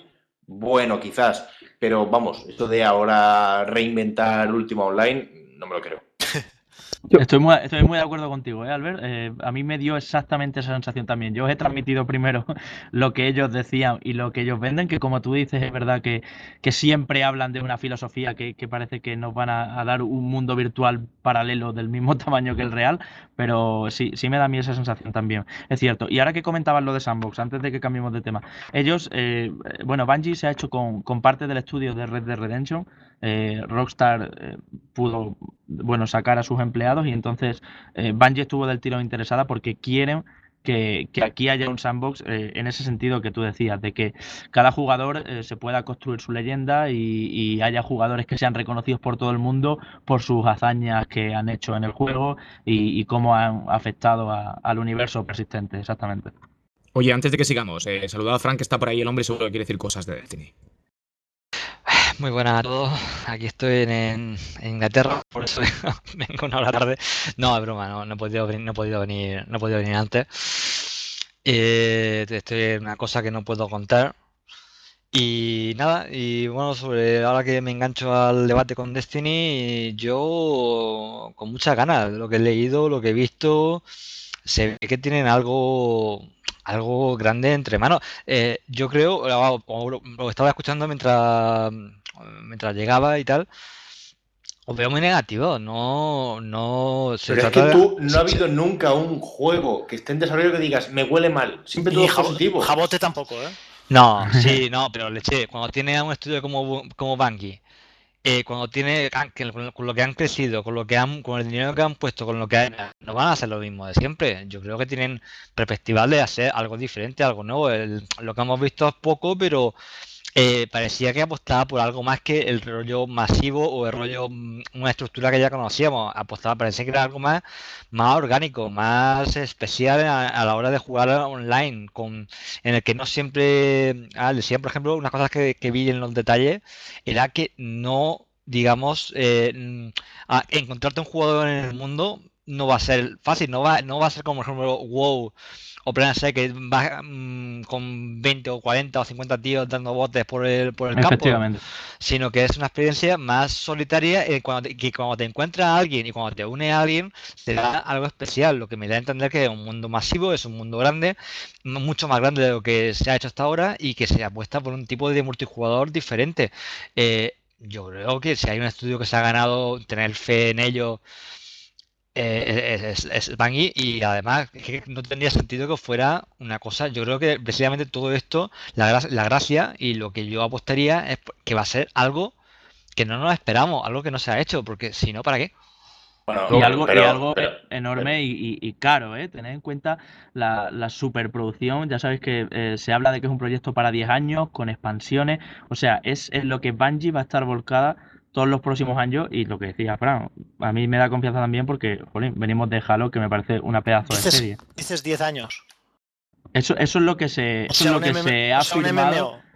bueno, quizás, pero vamos, esto de ahora reinventar Ultima Online, no me lo creo. Estoy muy, estoy muy de acuerdo contigo, ¿eh, Albert? Eh, a mí me dio exactamente esa sensación también. Yo os he transmitido primero lo que ellos decían y lo que ellos venden, que como tú dices, es verdad que, que siempre hablan de una filosofía que, que parece que nos van a, a dar un mundo virtual paralelo del mismo tamaño que el real, pero sí, sí me da a mí esa sensación también. Es cierto. Y ahora que comentabas lo de Sandbox, antes de que cambiemos de tema, ellos, eh, bueno, Bungie se ha hecho con, con parte del estudio de Red Dead Redemption. Eh, Rockstar eh, pudo, bueno, sacar a sus empleados y entonces eh, Bungie estuvo del tirón interesada porque quieren que, que aquí haya un sandbox eh, en ese sentido que tú decías, de que cada jugador eh, se pueda construir su leyenda y, y haya jugadores que sean reconocidos por todo el mundo por sus hazañas que han hecho en el juego y, y cómo han afectado a, al universo persistente, exactamente. Oye, antes de que sigamos, eh, saludado a Frank, que está por ahí, el hombre seguro que quiere decir cosas de Destiny. Muy buenas a todos, aquí estoy en, en Inglaterra, por eso vengo una hora tarde. No, es broma, no, no he podido venir, no he podido venir, no he podido venir antes. Eh, estoy en una cosa que no puedo contar. Y nada, y bueno, sobre ahora que me engancho al debate con Destiny, yo con muchas ganas, lo que he leído, lo que he visto, se ve que tienen algo algo grande entre manos. Eh, yo creo, lo, lo estaba escuchando mientras mientras llegaba y tal, os veo muy negativo, no, no se Pero es trata que de- tú no ha habido nunca un juego que esté en desarrollo que digas, me huele mal. Siempre todo Y es Jabo- positivo. Jabote tampoco, ¿eh? No, sí, no, pero leche, cuando tiene un estudio como, como Bungie, eh, cuando tiene ah, que con, con lo que han crecido, con lo que han, con el dinero que han puesto, con lo que han, no van a hacer lo mismo de siempre. Yo creo que tienen perspectiva de hacer algo diferente, algo nuevo. El- lo que hemos visto es poco, pero eh, parecía que apostaba por algo más que el rollo masivo o el rollo, mm, una estructura que ya conocíamos. Apostaba, parecía que era algo más, más orgánico, más especial a, a la hora de jugar online, con, en el que no siempre, ah, decían, por ejemplo, unas cosas que, que vi en los detalles, era que no, digamos, eh, mm, a- encontrarte un jugador en el mundo no va a ser fácil, no va, no va a ser como, por ejemplo, WoW o Planescape, que va mm, con veinte o cuarenta o cincuenta tíos dando botes por el, por el campo, Efectivamente. sino que es una experiencia más solitaria, eh, cuando te- que cuando te encuentras a alguien y cuando te une a alguien, te da algo especial, lo que me da a entender que es un mundo masivo, es un mundo grande, m- mucho más grande de lo que se ha hecho hasta ahora y que se apuesta por un tipo de multijugador diferente. Eh, yo creo que si hay un estudio que se ha ganado tener fe en ello, eh, es, es, es Bungie, y además es que no tendría sentido que fuera una cosa. Yo creo que precisamente todo esto, la, gra- la gracia y lo que yo apostaría es que va a ser algo que no nos esperamos, algo que no se ha hecho, porque si no, ¿para qué? Bueno, Y algo, pero- y algo pero- e- enorme y, y- y caro, ¿eh? Tened en cuenta la, la superproducción. Ya sabéis que eh, se habla de que es un proyecto para diez años, con expansiones. O sea, es en lo que Bungie va a estar volcada todos los próximos años. Y lo que decía Fran, a mí me da confianza también porque, jolín, venimos de Halo, que me parece una pedazo de Dices, serie. dices diez años. Eso, eso es lo que se, O eso sea, es lo un que M M se ha o sea, un firmado. M M O.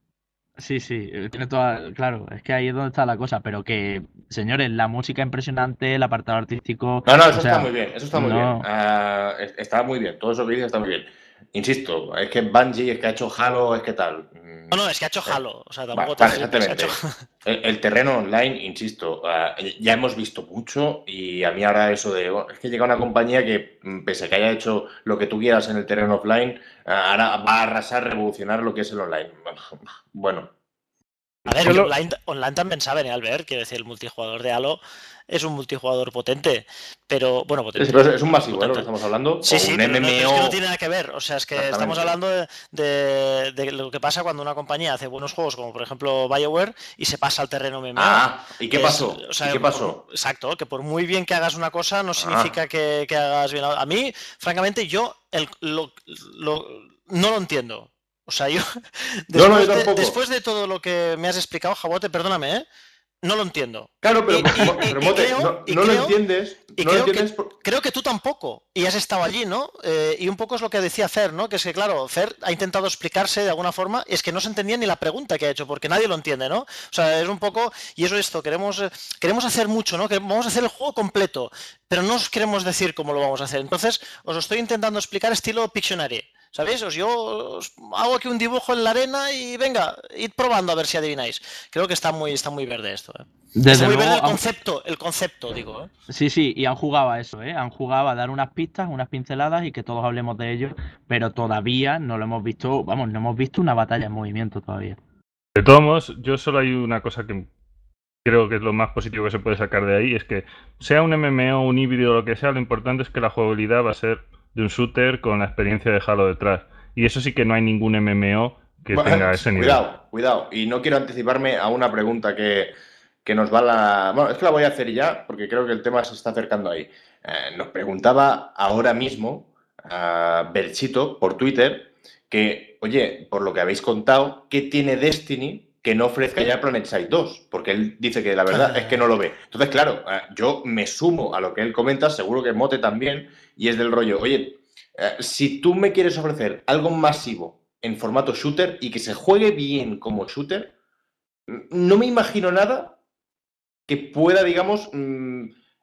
Sí, sí, eh, tiene toda, claro, es que ahí es donde está la cosa, pero que, señores, la música impresionante, el apartado artístico, No, no, o eso sea, está muy bien, eso está muy no- bien. Ah, es- está muy bien, todo eso que dices está muy bien. Insisto, es que Bungie, es que ha hecho Halo, es que tal. Mm, No, no, es que ha hecho Halo. O sea, Va- tampoco te vale, flipes, ha exactamente. hecho- El, el terreno online, insisto, ah, ya hemos visto mucho y a mí ahora eso de, oh, es que llega una compañía que, mm, pese a que haya hecho lo que tú quieras en el terreno offline, ah, ahora va a arrasar, revolucionar lo que es el online. Bueno, A ver, Yo que lo- online, online también saben, ¿eh, Albert? Quiero decir, el multijugador de Halo es un multijugador potente, pero bueno, potente. es, pero es un masivo, ¿eh? Lo potente. que estamos hablando. Sí, o sí, un pero no, M M O. pero es que no tiene nada que ver. O sea, es que estamos Exactamente. hablando de, de- de lo que pasa cuando una compañía hace buenos juegos, como por ejemplo BioWare, y se pasa al terreno M M O. Ah, ¿y qué Es- pasó? o sea, ¿Y qué pasó? por- exacto, que por muy bien que hagas una cosa, no Ah. significa que, que hagas bien. A mí, francamente, yo el- lo- lo- no lo entiendo. O sea, yo No, no, yo después, de, tampoco. después de todo lo que me has explicado, Jabote, perdóname, ¿eh? No lo entiendo. Claro, pero, Y- y- pero y Mote, creo- no, y no lo creo- entiendes. y No lo creo que- entiendes por- Creo que tú tampoco, y has estado allí, ¿no? Eh, y un poco es lo que decía Fer, ¿no? Que es que, claro, Fer ha intentado explicarse de alguna forma, y es que no se entendía ni la pregunta que ha hecho, porque nadie lo entiende, ¿no? O sea, es un poco, y eso es esto, queremos, eh, queremos hacer mucho, ¿no? Que vamos a hacer el juego completo, pero no os queremos decir cómo lo vamos a hacer. Entonces, os lo estoy intentando explicar estilo Pictionary. ¿sabéis? Os, yo os hago aquí un dibujo en la arena y venga, id probando a ver si adivináis. Creo que está muy, está muy verde esto, ¿eh? Desde Está muy luego, verde el han- concepto, el concepto, digo, ¿eh? Sí, sí, y han jugado a eso, ¿eh? Han jugado a dar unas pistas, unas pinceladas y que todos hablemos de ello, pero todavía no lo hemos visto, vamos, no hemos visto una batalla en movimiento todavía. De todos modos, yo solo hay una cosa que creo que es lo más positivo que se puede sacar de ahí, es que sea un M M O, un híbrido o lo que sea, lo importante es que la jugabilidad va a ser de un shooter con la experiencia de Halo detrás. Y eso sí que no hay ningún M M O que Bueno, tenga ese nivel. Cuidado, cuidado. Y no quiero anticiparme a una pregunta que, que nos va a la... Bueno, es que la voy a hacer ya porque creo que el tema se está acercando ahí. Eh, nos preguntaba ahora mismo a Berchito por Twitter que, oye, por lo que habéis contado, ¿qué tiene Destiny que no ofrezca ya PlanetSide dos? Porque él dice que la verdad es que no lo ve. Entonces, claro, eh, yo me sumo a lo que él comenta, seguro que Mote también, y es del rollo, oye, eh, si tú me quieres ofrecer algo masivo en formato shooter y que se juegue bien como shooter, no me imagino nada que pueda, digamos, mmm,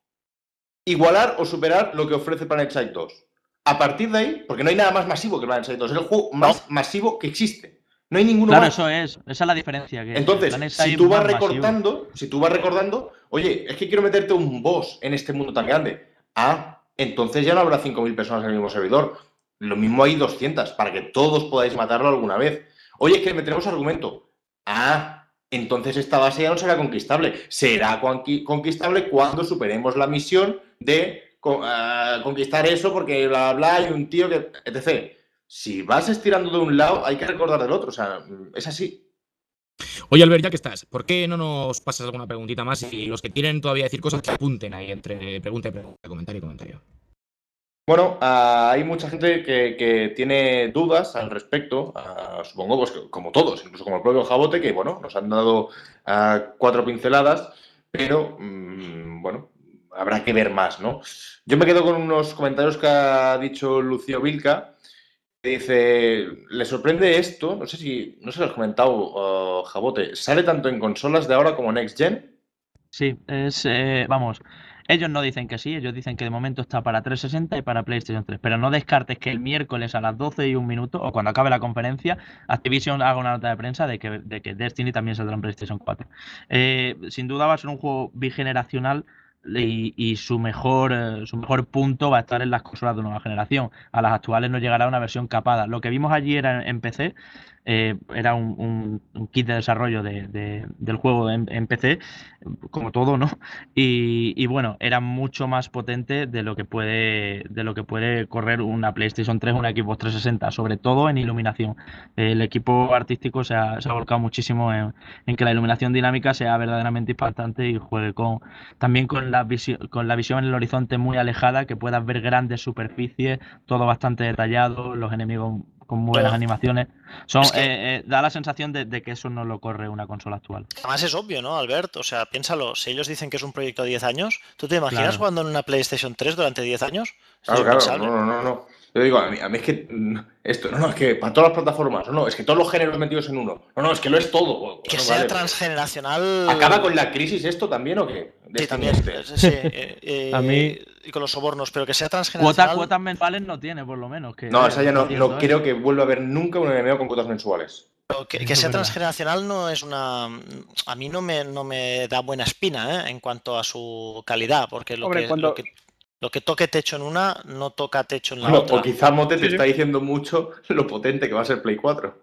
igualar o superar lo que ofrece PlanetSide dos. A partir de ahí, porque no hay nada más masivo que PlanetSide dos, es el juego más masivo que existe. No hay ninguno Claro, más. eso es, esa es la diferencia. Que Entonces, PlanetSide si tú es vas más masivo. recortando, si tú vas recordando, oye, es que quiero meterte un boss en este mundo tan grande. Ah, entonces ya no habrá cinco mil personas en el mismo servidor. Lo mismo hay doscientas, para que todos podáis matarlo alguna vez. Oye, es que le meteremos argumento. Ah, entonces esta base ya no será conquistable. Será conqui- conquistable cuando superemos la misión de co- uh, conquistar eso, porque bla, bla, bla, hay un tío que... etcétera. Si vas estirando de un lado, hay que recordar del otro. O sea, es así. Oye, Albert, ya que estás, ¿por qué no nos pasas alguna preguntita más? Y los que quieren todavía decir cosas, que apunten ahí entre pregunta y pregunta, comentario y comentario. Bueno, uh, hay mucha gente que, que tiene dudas al respecto, uh, supongo, pues como todos, incluso como el propio Jabote, que bueno, nos han dado uh, cuatro pinceladas, pero mmm, bueno, habrá que ver más, ¿no? Yo me quedo con unos comentarios que ha dicho Lucio Vilca. Dice, ¿le sorprende esto? No sé si, no sé si lo has comentado, uh, Jabote. ¿Sale tanto en consolas de ahora como Next Gen? Sí, es, eh, vamos, ellos no dicen que sí, ellos dicen que de momento está para trescientos sesenta y para PlayStation tres, pero no descartes que el miércoles a las doce y un minuto, o cuando acabe la conferencia, Activision haga una nota de prensa de que, de que Destiny también saldrá en PlayStation cuatro. Eh, sin duda va a ser un juego bigeneracional. Y, y su mejor eh, su mejor punto va a estar en las consolas de nueva generación. A las actuales no llegará una versión capada. Lo que vimos allí era en, en P C, eh, era un, un, un kit de desarrollo de, de, del juego en, en P C, como todo, ¿no? Y, y bueno, era mucho más potente de lo que puede de lo que puede correr una PlayStation tres, una Xbox trescientos sesenta, sobre todo en iluminación. El equipo artístico se ha, se ha volcado muchísimo en, en que la iluminación dinámica sea verdaderamente impactante y juegue con también con la visión con la visión en el horizonte muy alejada, que puedas ver grandes superficies, todo bastante detallado, los enemigos con muy buenas animaciones. Son, Es que- eh, eh, da la sensación de, de que eso no lo corre una consola actual. Además es obvio, ¿no, Albert? O sea, piénsalo, si ellos dicen que es un proyecto a diez años, ¿tú te imaginas Claro. jugando en una PlayStation tres durante diez años? Esto Claro, es claro, impensable. no, no, no, no. Yo digo, a mí, a mí es que mm, esto, no, no, es que para todas las plataformas, no, no, es que todos los géneros metidos en uno. No, no, es que lo es todo. Bueno, Que vale. sea transgeneracional. ¿Acaba con la crisis esto también o qué? Sí, Destiny también. este. Sí, eh, eh, A mí- y con los sobornos, pero que sea Cuotas, transgeneracional. cuotas mensuales no tiene, por lo menos. Que, No, esa ya no, entiendo, no ¿eh? quiero que vuelva a haber nunca un M M O con cuotas mensuales. Pero que, que Eso es sea verdad. transgeneracional no es una. A mí no me, no me da buena espina, ¿eh? En cuanto a su calidad, porque lo, Hombre, que, cuando- lo, que, lo que toque techo en una, no toca techo en la Bueno, otra. o quizá Mote te Sí, sí. está diciendo mucho lo potente que va a ser Play cuatro.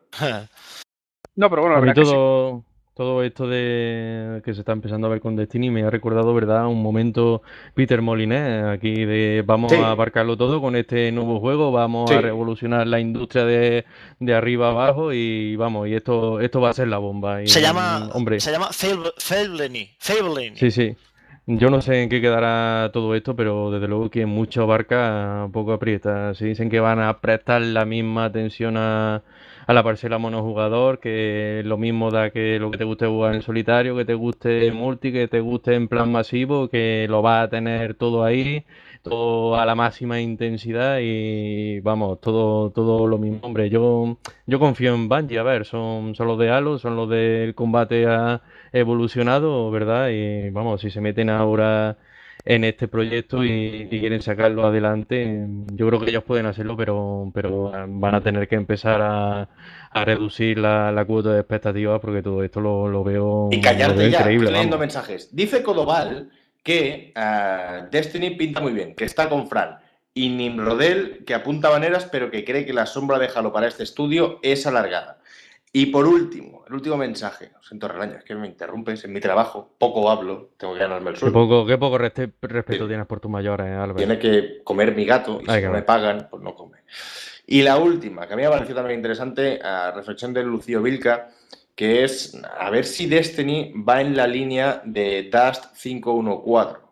No, pero bueno, la A mí verdad que sí. todo, todo esto de que se está empezando a ver con Destiny me ha recordado, ¿verdad? Un momento Peter Moliné, aquí de vamos Sí. a abarcarlo todo con este nuevo juego, vamos Sí. a revolucionar la industria de, de arriba abajo y vamos, y esto, esto va a ser la bomba. Y, Se llama. hombre, Se llama Fable- Fableany. Fableany. sí, sí. Yo no sé en qué quedará todo esto, pero desde luego que mucho abarca, poco aprieta. Si dicen que van a prestar la misma atención a, a la parcela monojugador, que lo mismo da que lo que te guste jugar en solitario, que te guste multi, que te guste en plan masivo, que lo vas a tener todo ahí, todo a la máxima intensidad y vamos, todo, todo lo mismo. Hombre, yo, yo confío en Bungie, a ver, son, son los de Halo, son los del combate a evolucionado, ¿verdad? Y vamos, si se meten ahora en este proyecto y, y quieren sacarlo adelante. Yo creo que ellos pueden hacerlo, pero, pero van a tener que empezar a, a reducir la, la cuota de expectativas porque todo esto lo, lo veo, Y lo callarte veo ya, increíble. estoy leyendo Vamos. mensajes. Dice Codobal que uh, Destiny pinta muy bien, que está con Fran. Y Nimrodel, que apunta maneras, pero que cree que la sombra de Halo para este estudio es alargada. Y por último, el último mensaje. Lo siento, Relaño, es que me interrumpes en mi trabajo. Poco hablo, tengo que ganarme el Qué sueldo. poco, qué poco reste- respeto Sí. tienes por tus mayores, Albert. Tiene que comer mi gato y Ay, si qué no me va. pagan, pues no come. Y la última, que a mí me ha parecido también interesante, a reflexión de Lucio Vilca, que es a ver si Destiny va en la línea de Dust cinco uno cuatro.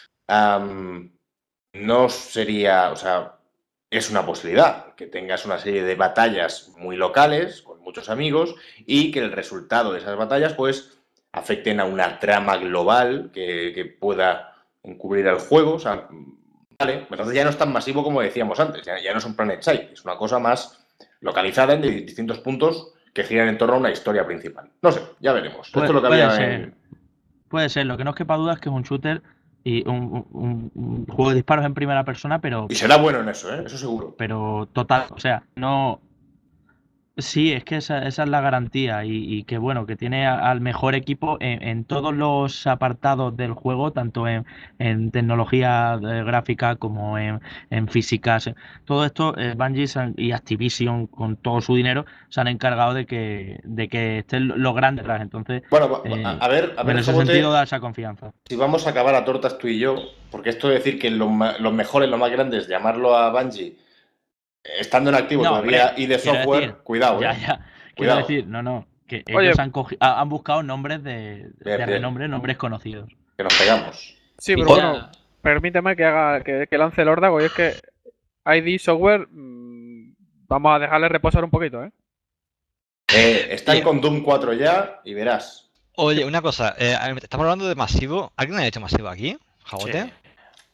Um, no sería, o sea, es una posibilidad que tengas una serie de batallas muy locales, con muchos amigos, y que el resultado de esas batallas, pues, afecten a una trama global que, que pueda encubrir al juego. O sea, vale, entonces ya no es tan masivo como decíamos antes, ya, ya no es un Planet Side, es una cosa más localizada en distintos puntos que giran en torno a una historia principal. No sé, ya veremos. Puede, Esto es lo que puede había ser, en... puede ser. Lo que no os quepa duda es que es un shooter y un, un- un juego de disparos en primera persona, pero, Y será bueno en eso, ¿eh? Eso seguro. pero total, o sea, no. Sí, es que esa, esa es la garantía y, y que bueno, que tiene a- al mejor equipo en, en todos los apartados del juego, tanto en, en tecnología eh, gráfica como en, en físicas. Todo esto, eh, Bungie se han- y Activision con todo su dinero se han encargado de que, de que estén lo- los grandes detrás. Entonces, Bueno, va- eh, a, a ver, a ver, en ese Jabote, sentido da esa confianza. si vamos a acabar a tortas tú y yo, porque esto de decir que lo, ma- lo mejor es lo más grande es llamarlo a Bungie, eh, estando en activo No, todavía hombre, y de quiero software, decir, cuidado, ya, ¿eh? ya, quiero Cuidado. decir, no, no, que Oye, ellos han, cogi- ha- han buscado nombres de, Bien, de bien. renombre, nombres conocidos. Que nos pegamos. sí, pero Pinta- bueno, permíteme que haga que, que lance el órdago y es que I D Software mmm, vamos a dejarle reposar un poquito, ¿eh? Eh, están Oye. con Doom cuatro ya y verás. Oye, una cosa, eh, estamos hablando de masivo. ¿Alguien ha hecho masivo aquí? ¿Jabote? Sí.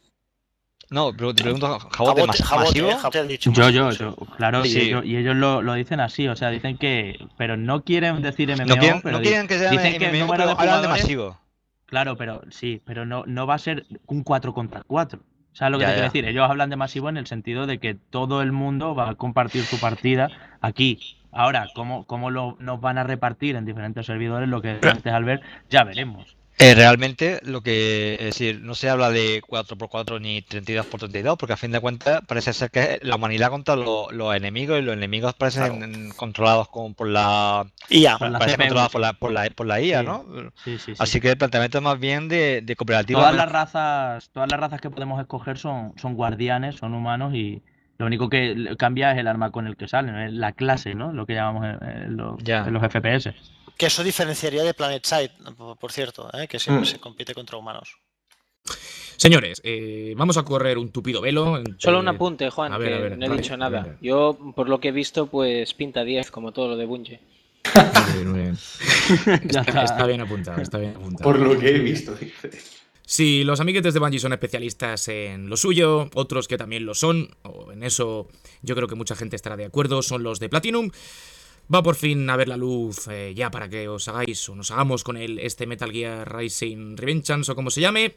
No, pero te pregunto, ¿Jabote, Jabote, mas- Jabote, masivo? eh, Jabote ha dicho Yo, masivo, yo, sí. yo, claro, y Sí. ellos, y ellos lo, lo dicen así, o sea, dicen que, pero no quieren decir M M O, No quieren, pero no di- quieren que sea dicen que el M M O, número pero de hablan de jugadores, masivo. claro, pero sí, pero no, no va a ser un cuatro contra cuatro. ¿Sabes lo que Ya, te quiero ya. decir? Ellos hablan de masivo en el sentido de que todo el mundo va a compartir su partida aquí. Ahora, cómo, cómo lo, nos van a repartir en diferentes servidores, lo que decía antes Albert, ya veremos. Eh, realmente lo que, es decir, no se habla de cuatro por cuatro ni treinta y dos por treinta y dos, porque a fin de cuentas parece ser que es la humanidad contra lo- los enemigos y los enemigos parecen Claro. controlados con, por la... Y ya, Por la parecen C P U, controlados sí. por la, por la, por la I A, Sí, ¿no? sí, sí, sí. Así que el planteamiento es más bien de, de cooperativa. Todas menos- las razas, todas las razas que podemos escoger son, son guardianes, son humanos y lo único que le- cambia es el arma con el que salen, es la clase, ¿no? Lo que llamamos en, en los, Ya. en los F P S. que eso diferenciaría de PlanetSide, por, por cierto, ¿eh? que siempre Mm. se compite contra humanos. Señores, eh, vamos a correr un tupido velo. entre- Solo un apunte, Juan, A ver, que a ver, no he vale, dicho nada. venga. Yo, por lo que he visto, pues pinta diez, como todo lo de Bungie. Muy bien, muy bien. Ya Está, está. está bien apuntado, está bien apuntado. Por lo que he visto, dice. Si los amiguetes de Bungie son especialistas en lo suyo, otros que también lo son, o en eso yo creo que mucha gente estará de acuerdo, son los de Platinum. Va por fin a ver la luz eh, ya para que os hagáis o nos hagamos con el, este Metal Gear Rising Revengeance o como se llame.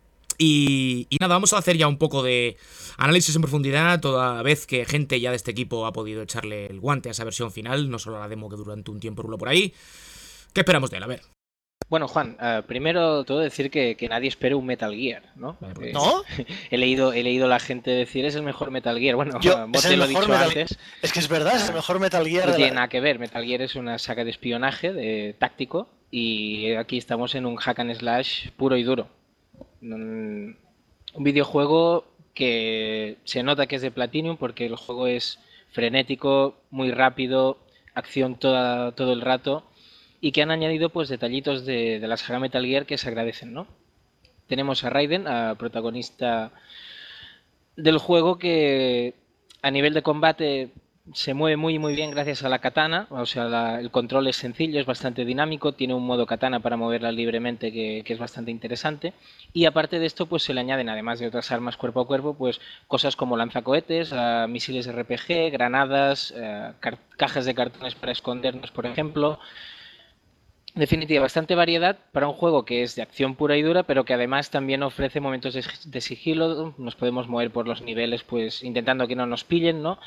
Y, y nada, vamos a hacer ya un poco de análisis en profundidad, toda vez que gente ya de este equipo ha podido echarle el guante a esa versión final, no solo a la demo que durante un tiempo ruló por ahí. ¿Qué esperamos de él? A ver. Bueno, Juan, eh, primero todo decir que, que nadie espere un Metal Gear, ¿no? Vale, pues. Eh, ¿No? he leído he leído la gente decir es el mejor Metal Gear. Bueno, Yo- es Mote el lo he mejor dicho Metal- antes. Es que es verdad, es el mejor Metal Gear No de tiene la... nada que ver. Metal Gear es una saga de espionaje de táctico y aquí estamos en un hack and slash puro y duro. Un un videojuego que se nota que es de Platinum porque el juego es frenético, muy rápido, acción toda, todo el rato y que han añadido pues detallitos de, de la saga Metal Gear que se agradecen, ¿no? Tenemos a Raiden, a protagonista del juego, que a nivel de combate se mueve muy muy bien gracias a la katana, o sea, la- el control es sencillo, es bastante dinámico, tiene un modo katana para moverla libremente que, que es bastante interesante y aparte de esto pues se le añaden, además de otras armas cuerpo a cuerpo, pues cosas como lanzacohetes, eh, misiles R P G, granadas, eh, car- cajas de cartones para escondernos, por ejemplo. En definitiva, bastante variedad para un juego que es de acción pura y dura, pero que además también ofrece momentos de, de sigilo. Nos podemos mover por los niveles, pues intentando que no nos pillen, ¿no?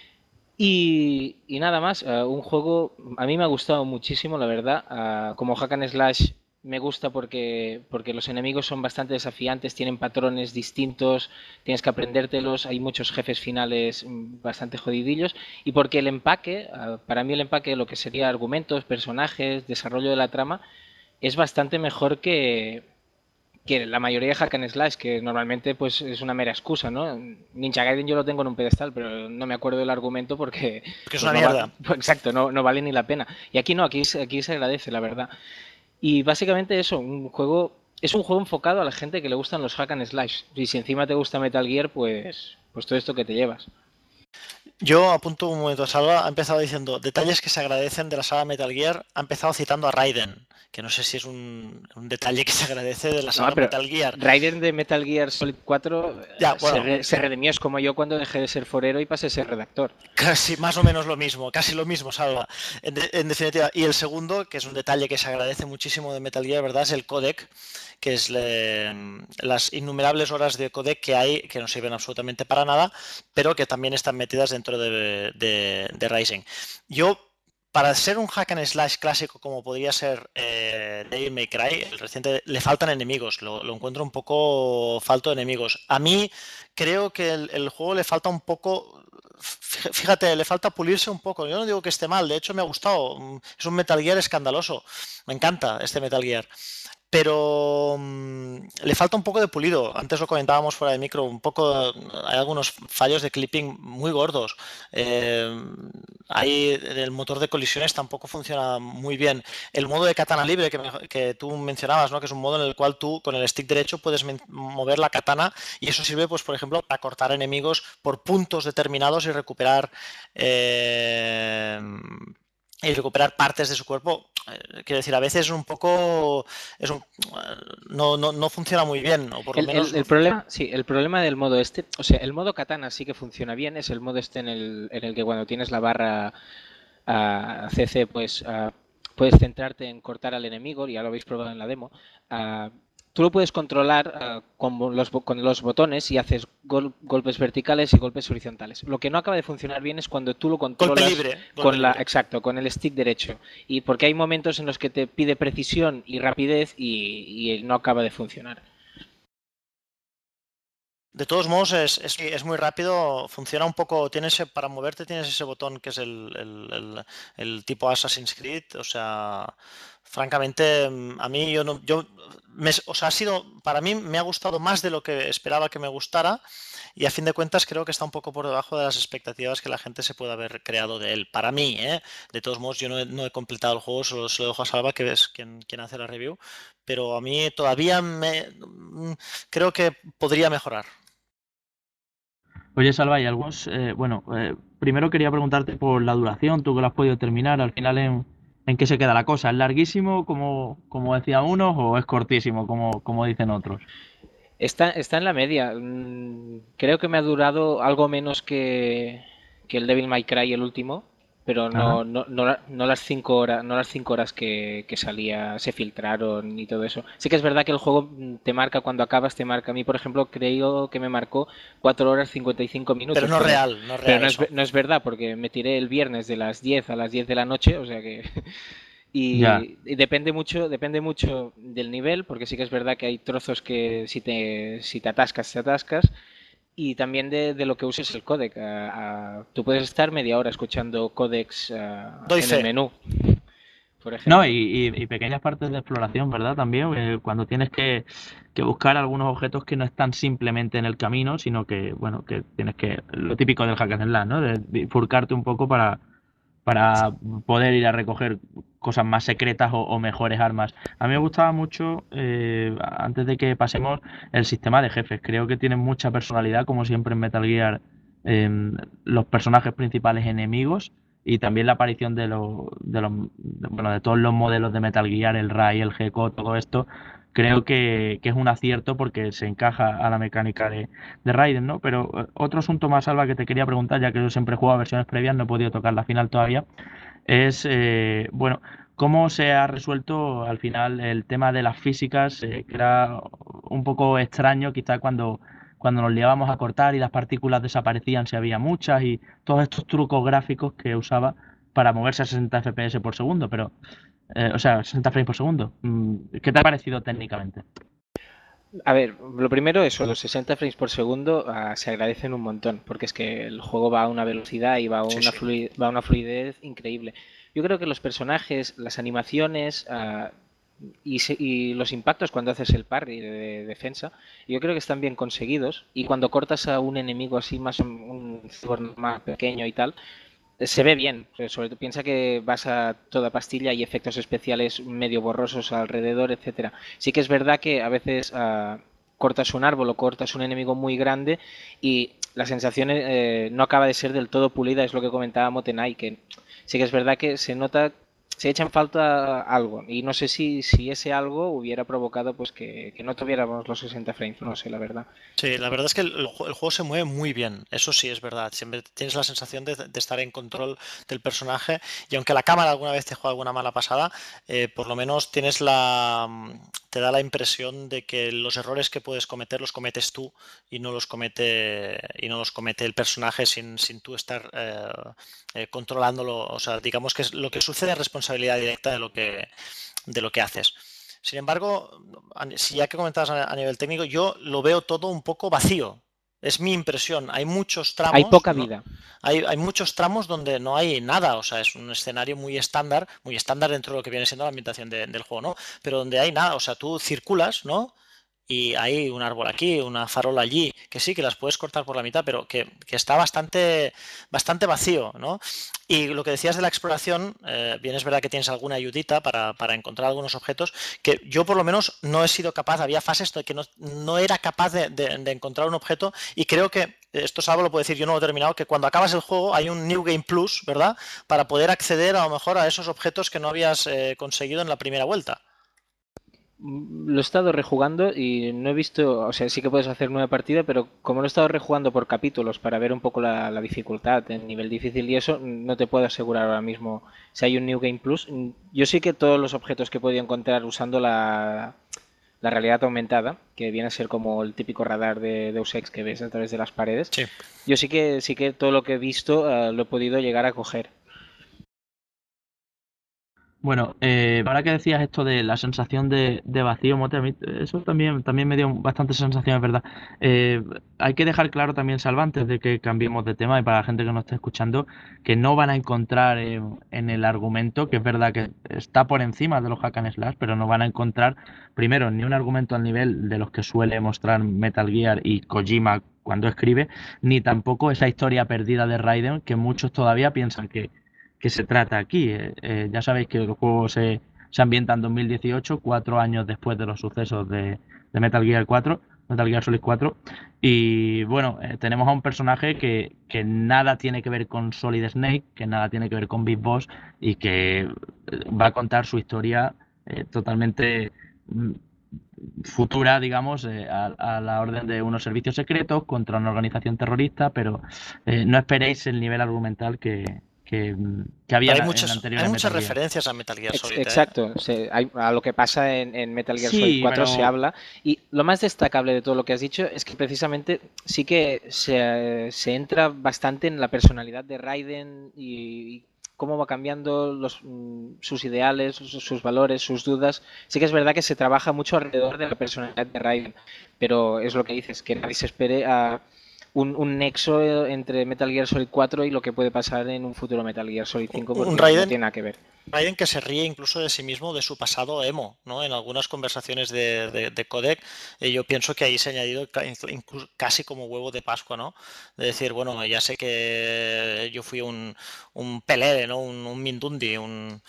Y, y nada más, uh, un juego a mí me ha gustado muchísimo, la verdad. Uh, como hack and slash me gusta porque, porque los enemigos son bastante desafiantes, tienen patrones distintos, tienes que aprendértelos, hay muchos jefes finales bastante jodidillos, y porque el empaque, uh, para mí el empaque, lo que sería argumentos, personajes, desarrollo de la trama, es bastante mejor que, que la mayoría de hack and slash, que normalmente pues es una mera excusa, ¿no? Ninja Gaiden yo lo tengo en un pedestal, pero no me acuerdo del argumento porque... Porque es pues, una no mierda. Va, exacto, no, no vale ni la pena. Y aquí no, aquí, aquí se agradece, la verdad. Y básicamente eso, un juego... Es un juego enfocado a la gente que le gustan los hack and slash. Y si encima te gusta Metal Gear, pues, pues todo esto que te llevas. Yo apunto un momento, Salva ha empezado diciendo detalles que se agradecen de la saga Metal Gear, ha empezado citando a Raiden, que no sé si es un, un detalle que se agradece de la saga no, Metal Gear. Raiden de Metal Gear Solid cuatro ya, bueno, se, re, se redimió, es como yo cuando dejé de ser forero y pasé a ser redactor. Casi más o menos lo mismo, casi lo mismo, Salva. En, de, en definitiva, y el segundo, que es un detalle que se agradece muchísimo de Metal Gear, ¿verdad? Es el codec, que es le, las innumerables horas de codec que hay, que no sirven absolutamente para nada, pero que también están metidas dentro de, de, de Rising. Yo, para ser un hack and slash clásico como podría ser eh, Devil May Cry, el reciente, le faltan enemigos, lo, lo encuentro un poco falto de enemigos. A mí creo que el, el juego le falta un poco... Fíjate, le falta pulirse un poco. Yo no digo que esté mal, de hecho me ha gustado. Es un Metal Gear escandaloso. Me encanta este Metal Gear. Pero um, le falta un poco de pulido. Antes lo comentábamos fuera de micro, un poco, hay algunos fallos de clipping muy gordos. Eh, hay, el motor de colisiones tampoco funciona muy bien. El modo de katana libre que, me, que tú mencionabas, ¿no? Que es un modo en el cual tú con el stick derecho puedes mover la katana y eso sirve, pues, por ejemplo, para cortar enemigos por puntos determinados y recuperar eh, y recuperar partes de su cuerpo. Quiero decir, a veces es un poco es un, no, no, no funciona muy bien, o por lo el, menos el, el problema sí el problema del modo este, o sea, el modo katana sí que funciona bien, es el modo este en el, en el que cuando tienes la barra uh, C C, pues uh, puedes centrarte en cortar al enemigo, ya lo habéis probado en la demo. Uh, tú lo puedes controlar uh, con, los, con los botones y haces gol, golpes verticales y golpes horizontales. Lo que no acaba de funcionar bien es cuando tú lo controlas golpe libre, golpe con la, libre. exacto, con el stick derecho. Y porque hay momentos en los que te pide precisión y rapidez y, y no acaba de funcionar. De todos modos es, es, es muy rápido, funciona un poco, tienes para moverte tienes ese botón que es el, el, el, el tipo Assassin's Creed, o sea, francamente a mí yo no, yo me, o sea, ha sido, para mí me ha gustado más de lo que esperaba que me gustara y a fin de cuentas creo que está un poco por debajo de las expectativas que la gente se puede haber creado de él, para mí, ¿eh? De todos modos yo no he, no he completado el juego, solo se lo dejo a Salva, que es quien, quien hace la review, pero a mí todavía me creo que podría mejorar. Oye, Salva, y algunos, eh, bueno, eh, primero quería preguntarte por la duración, tú que lo has podido terminar, al final en, en qué se queda la cosa, ¿es larguísimo como, como decían unos o es cortísimo como, como dicen otros? Está, está en la media, creo que me ha durado algo menos que, que el Devil May Cry el último, pero no, no, no, no las cinco horas, no las cinco horas que, que salía, se filtraron y todo eso. Sí que es verdad que el juego te marca cuando acabas, te marca. A mí, por ejemplo, creo que me marcó cuatro horas cincuenta y cinco minutos. Pero no es real, no es real. Pero no es, no es verdad, porque me tiré el viernes de las diez a las diez de la noche, o sea que... Y, y depende mucho, depende mucho del nivel, porque sí que es verdad que hay trozos que si te, si te atascas, te atascas. Y también de, de lo que uses el códec. A, a, tú puedes estar media hora escuchando códecs a, en fe. el menú, por ejemplo. No, y, y, y pequeñas partes de exploración, ¿verdad? También, eh, cuando tienes que, que buscar algunos objetos que no están simplemente en el camino, sino que, bueno, que tienes que, lo típico del hack and slash, ¿no? De bifurcarte un poco para, para poder ir a recoger cosas más secretas o, o mejores armas. A mí me gustaba mucho, eh, antes de que pasemos, el sistema de jefes. Creo que tienen mucha personalidad, como siempre en Metal Gear, eh, los personajes principales enemigos y también la aparición de, lo, de, los, de, bueno, de todos los modelos de Metal Gear, el Rai, el Gecko, todo esto. Creo que, que es un acierto porque se encaja a la mecánica de, de Raiden, ¿no? Pero eh, otro asunto más, Alba, que te quería preguntar, ya que yo siempre he jugado a versiones previas, no he podido tocar la final todavía, es, eh, bueno, cómo se ha resuelto al final el tema de las físicas, eh, que era un poco extraño quizá cuando, cuando nos liábamos a cortar y las partículas desaparecían si había muchas y todos estos trucos gráficos que usaba para moverse a sesenta F P S por segundo, pero eh, o sea, sesenta frames por segundo. ¿Qué te ha parecido técnicamente? A ver, lo primero eso, los sesenta frames por segundo uh, se agradecen un montón, porque es que el juego va a una velocidad y va a una, sí, sí. Fluidez, va a una fluidez increíble. Yo creo que los personajes, las animaciones uh, y, se, y los impactos cuando haces el parry de, de defensa, yo creo que están bien conseguidos, y cuando cortas a un enemigo así más, un cyborg más pequeño y tal, se ve bien. Sobre todo piensa que vas a toda pastilla y efectos especiales medio borrosos alrededor, etcétera. Sí que es verdad que a veces uh, cortas un árbol o cortas un enemigo muy grande y la sensación eh, no acaba de ser del todo pulida, es lo que comentaba Motenai, que sí que es verdad que se nota, se echa en falta algo, y no sé si, si ese algo hubiera provocado pues que, que no tuviéramos los sesenta frames, no sé, la verdad. Sí, la verdad es que el, el juego se mueve muy bien, eso sí es verdad, siempre tienes la sensación de, de estar en control del personaje, y aunque la cámara alguna vez te juega alguna mala pasada, eh, por lo menos tienes la te da la impresión de que los errores que puedes cometer los cometes tú y no los comete y no los comete el personaje sin, sin tú estar eh, eh, controlándolo. O sea, digamos que es lo que sucede es responsabilidad directa de lo que de lo que haces. Sin embargo, si ya que comentabas a nivel técnico, yo lo veo todo un poco vacío. Es mi impresión. Hay muchos tramos. Hay poca vida. ¿no? Hay, hay muchos tramos donde no hay nada. O sea, es un escenario muy estándar, muy estándar dentro de lo que viene siendo la ambientación de, del juego, ¿no? Pero donde hay nada. O sea, tú circulas, ¿no? Y hay un árbol aquí, una farola allí, que sí, que las puedes cortar por la mitad, pero que, que está bastante, bastante vacío, ¿no? Y lo que decías de la exploración, eh, bien es verdad que tienes alguna ayudita para, para encontrar algunos objetos, que yo por lo menos no he sido capaz, había fases de que no, no era capaz de, de, de encontrar un objeto, y creo que, esto Salvo lo puedo decir, yo no lo he terminado, que cuando acabas el juego hay un New Game Plus, ¿verdad? Para poder acceder a lo mejor a esos objetos que no habías eh, conseguido en la primera vuelta. Lo he estado rejugando y no he visto, o sea, sí que puedes hacer nueva partida, pero como lo he estado rejugando por capítulos para ver un poco la, la dificultad, el nivel difícil y eso, no te puedo asegurar ahora mismo si hay un New Game Plus. Yo sí que todos los objetos que he podido encontrar usando la, la realidad aumentada, que viene a ser como el típico radar de Deus Ex que ves a través de las paredes, sí. yo sí que sí que todo lo que he visto uh, lo he podido llegar a coger. Bueno, eh, ahora que decías esto de la sensación de, de vacío, Mote, a mí eso también, también me dio bastante sensación, es verdad. Eh, hay que dejar claro también, Salva, antes de que cambiemos de tema, y para la gente que nos esté escuchando, que no van a encontrar eh, en el argumento, que es verdad que está por encima de los hack and slash, pero no van a encontrar, primero, ni un argumento al nivel de los que suele mostrar Metal Gear y Kojima cuando escribe, ni tampoco esa historia perdida de Raiden, que muchos todavía piensan que que se trata aquí. Eh, eh, ya sabéis que el juego se, se ambienta en dos mil dieciocho, cuatro años después de los sucesos de, de Metal Gear cuatro, Metal Gear Solid cuatro, y bueno, eh, tenemos a un personaje que, que nada tiene que ver con Solid Snake, que nada tiene que ver con Big Boss, y que va a contar su historia eh, totalmente mm, futura, digamos, eh, a, a la orden de unos servicios secretos contra una organización terrorista, pero eh, no esperéis el nivel argumental que Que, que había hay en muchas, el anterior hay muchas Metal referencias a Metal Gear Solid. Exacto, ¿eh? se, hay, a lo que pasa en, en Metal Gear Sí, Solid cuatro pero... se habla, y lo más destacable de todo lo que has dicho es que precisamente sí que se, se entra bastante en la personalidad de Raiden y, y cómo va cambiando los, sus ideales, sus, sus valores, sus dudas. Sí que es verdad que se trabaja mucho alrededor de la personalidad de Raiden, pero es lo que dices, que nadie se espere a Un, un nexo entre Metal Gear Solid cuatro y lo que puede pasar en un futuro Metal Gear Solid cinco, porque un Raiden, no tiene nada que ver. Raiden que se ríe incluso de sí mismo, de su pasado emo, ¿no? En algunas conversaciones de, de, de codec, eh, yo pienso que ahí se ha añadido incluso casi como huevo de Pascua, ¿no? De decir, bueno, ya sé que yo fui un, un pelele, ¿no? Un, un mindundi, un...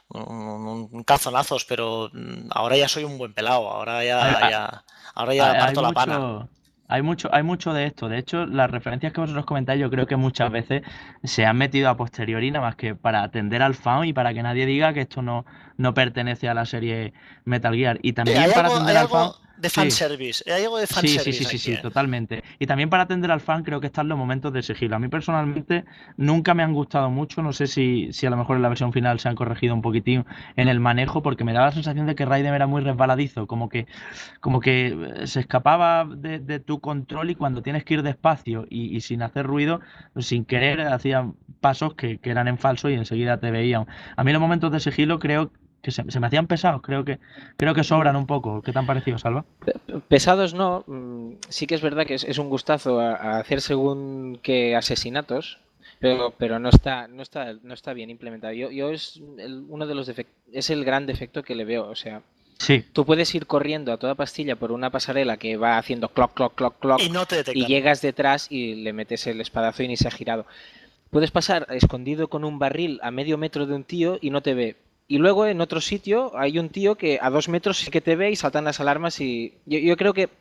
Un, un calzonazos, pero ahora ya soy un buen pelado, ahora ya, ya ahora ya hay, parto hay la mucho, pana. Hay mucho, hay mucho de esto. De hecho, las referencias que vosotros comentáis, yo creo que muchas veces se han metido a posteriori, nada más que para atender al fan y para que nadie diga que esto no, no pertenece a la serie Metal Gear. Y también hay para algo, atender hay al algo, fan. de fanservice. Sí. Hay algo de fanservice. Sí, sí, sí, sí, sí, aquí, ¿eh? Totalmente. Y también para atender al fan creo que están los momentos de sigilo. A mí personalmente nunca me han gustado mucho. No sé si, si a lo mejor en la versión final se han corregido un poquitín en el manejo, porque me daba la sensación de que Raiden era muy resbaladizo, como que, como que se escapaba de, de tu control y cuando tienes que ir despacio y, y sin hacer ruido, sin querer, hacían pasos que, que eran en falso y enseguida te veían. A mí los momentos de sigilo creo que se, se me hacían pesados, creo que creo que sobran un poco. ¿Qué te han parecido, Salva? Pesados no, sí que es verdad que es, es un gustazo a, a hacer según qué asesinatos, pero pero no está no está no está bien implementado. Yo yo es el, uno de los defectos, es el gran defecto que le veo, o sea, sí. Tú puedes ir corriendo a toda pastilla por una pasarela que va haciendo clock clock clock clock y no te detectan. Y llegas detrás y le metes el espadazo y ni se ha girado. Puedes pasar escondido con un barril a medio metro de un tío y no te ve. Y luego en otro sitio hay un tío que a dos metros sí que te ve y saltan las alarmas y yo, yo creo que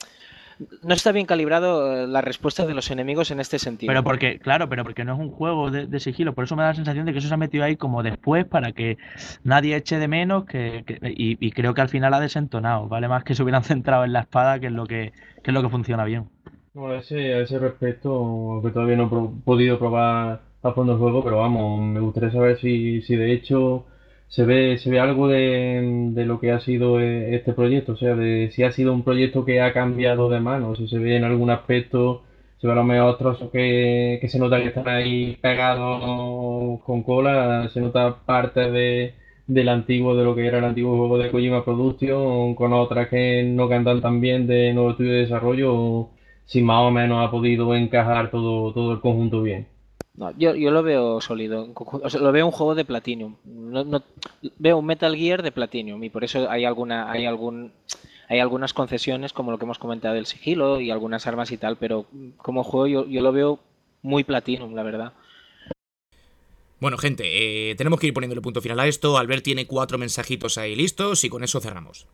no está bien calibrado la respuesta de los enemigos en este sentido. Pero porque, claro, pero porque no es un juego de, de sigilo, por eso me da la sensación de que eso se ha metido ahí como después para que nadie eche de menos que, que y, y creo que al final ha desentonado, vale más que se hubieran centrado en la espada, que es lo que, que es lo que funciona bien. No, a ese, a ese respecto, que todavía no he pro- podido probar a fondo el juego, pero vamos, me gustaría saber si, si de hecho se ve, se ve algo de, de lo que ha sido eh, este proyecto, o sea, de si ha sido un proyecto que ha cambiado de mano, si se ve en algún aspecto, se ve a lo mejor trozos que, que se nota que están ahí pegados con cola, se nota parte de, del antiguo, de lo que era el antiguo juego de Kojima Production, con otras que no cantan tan bien de nuevo estudio de desarrollo, si más o menos ha podido encajar todo, todo el conjunto bien. No, yo, yo lo veo sólido, o sea, lo veo un juego de Platinum. No, no, veo un Metal Gear de Platinum y por eso hay alguna, hay algún, hay algunas concesiones como lo que hemos comentado del sigilo y algunas armas y tal, pero como juego yo, yo lo veo muy Platinum, la verdad. Bueno, gente, eh, tenemos que ir poniéndole punto final a esto. Albert tiene cuatro mensajitos ahí listos y con eso cerramos.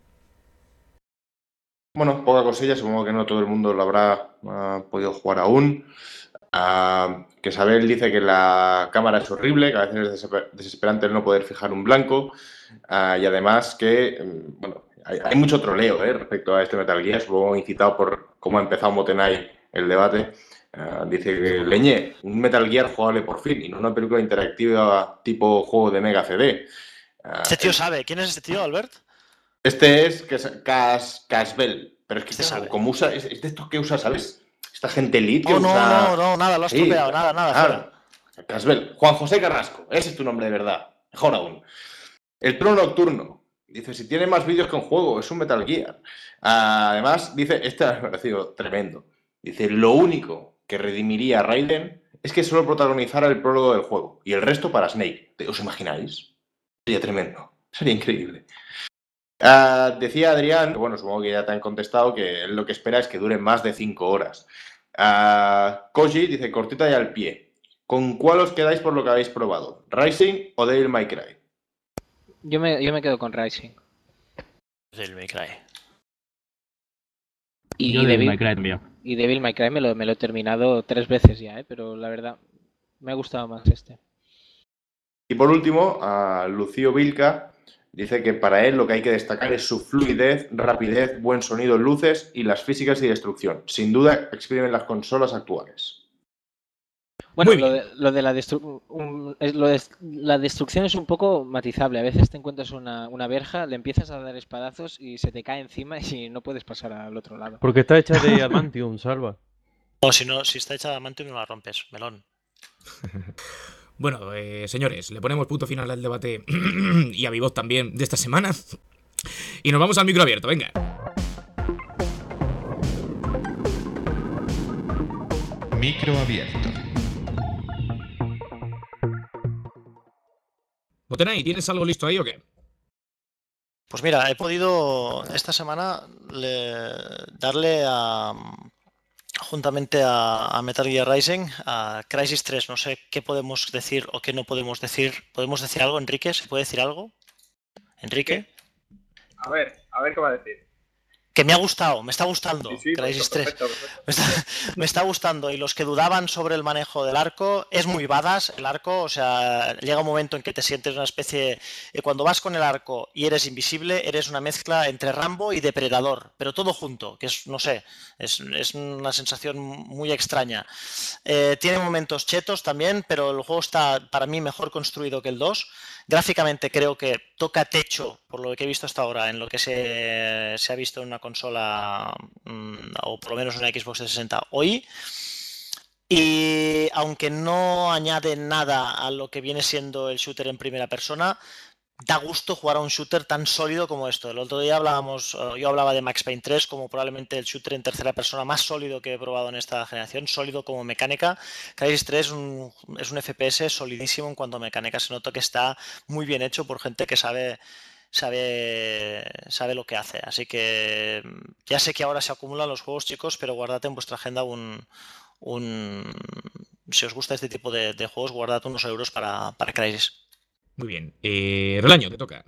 Bueno, poca cosilla, supongo que no todo el mundo lo habrá uh, podido jugar aún. Uh, que Isabel dice que la cámara es horrible, que a veces es desesperante el no poder fijar un blanco, uh, y además que, bueno, hay, hay mucho troleo ¿eh? respecto a este Metal Gear, supongo incitado por cómo ha empezado Motenai el debate. Uh, dice que leñe, un Metal Gear jugable por fin, y no una película interactiva tipo juego de Mega C D. Uh, este tío el... sabe, ¿quién es este tío, Albert? Este es Cas, Casbel, pero es que este este, sabe. como usa, es, es de estos que usa, ¿sabes? Esta gente elite que oh, no, usa... no, no, nada, lo has estropeado, sí, nada, nada, nada. Casbel, Juan José Carrasco, ese es tu nombre de verdad, mejor aún. El Trono Nocturno, dice, si tiene más vídeos que un juego, es un Metal Gear. Además, dice, este me ha parecido tremendo, dice, lo único que redimiría a Raiden es que solo protagonizara el prólogo del juego, y el resto para Snake. ¿Os imagináis? Sería tremendo, sería increíble. Uh, decía Adrián, bueno, supongo que ya te han contestado, que él lo que espera es que dure más de cinco horas. Uh, Koji dice, cortita y al pie. ¿Con cuál os quedáis por lo que habéis probado? ¿Rising o Devil May Cry? Yo me, yo me quedo con Rising. Devil May Cry. Y, yo y, Devil Devil, May Cry también. y Devil May Cry me lo, me lo he terminado tres veces ya, ¿eh? Pero la verdad, me ha gustado más este. Y por último, uh, Lucio Vilca dice que para él lo que hay que destacar es su fluidez, rapidez, buen sonido, luces y las físicas y destrucción. Sin duda, exprimen las consolas actuales. Bueno, lo de, lo, de la destru un, lo de la destrucción es un poco matizable. A veces te encuentras una, una verja, le empiezas a dar espadazos y se te cae encima y no puedes pasar al otro lado. Porque está hecha de adamantium, Salva. No, si, no, si está hecha de adamantium no la rompes, melón. Bueno, eh, señores, le ponemos punto final al debate y a mi voz también de esta semana. Y nos vamos al micro abierto, venga. Micro abierto. Motenai, ¿tienes algo listo ahí o qué? Pues mira, he podido esta semana le, darle a... juntamente a, a Metal Gear Rising, a Crysis tres. No sé qué podemos decir o qué no podemos decir. ¿Podemos decir algo, Enrique? ¿Se puede decir algo? ¿Enrique? A ver, a ver qué va a decir. que me ha gustado, me está gustando. Sí, sí, Crysis perfecto, tres. perfecto. Me está, me está gustando. Y los que dudaban sobre el manejo del arco, es muy badass el arco. O sea, llega un momento en que te sientes una especie. eh, Cuando vas con el arco y eres invisible, eres una mezcla entre Rambo y Depredador, pero todo junto, que es, no sé, es, es una sensación muy extraña. Eh, tiene momentos chetos también, pero el juego está para mí mejor construido que el dos. Gráficamente creo que toca techo, por lo que he visto hasta ahora, en lo que se, se ha visto en una consola, mmm, o por lo menos en una Xbox trescientos sesenta hoy. Y aunque no añade nada a lo que viene siendo el shooter en primera persona, da gusto jugar a un shooter tan sólido como esto. El otro día hablábamos, yo hablaba de Max Payne tres como probablemente el shooter en tercera persona más sólido que he probado en esta generación, sólido como mecánica. Crysis tres es un, es un F P S solidísimo en cuanto a mecánica. Se nota que está muy bien hecho por gente que sabe, sabe, sabe lo que hace. Así que ya sé que ahora se acumulan los juegos, chicos, pero guardad en vuestra agenda un... un si os gusta este tipo de, de juegos, guardad unos euros para, para Crysis. Muy bien. Eh, Relaño, te toca.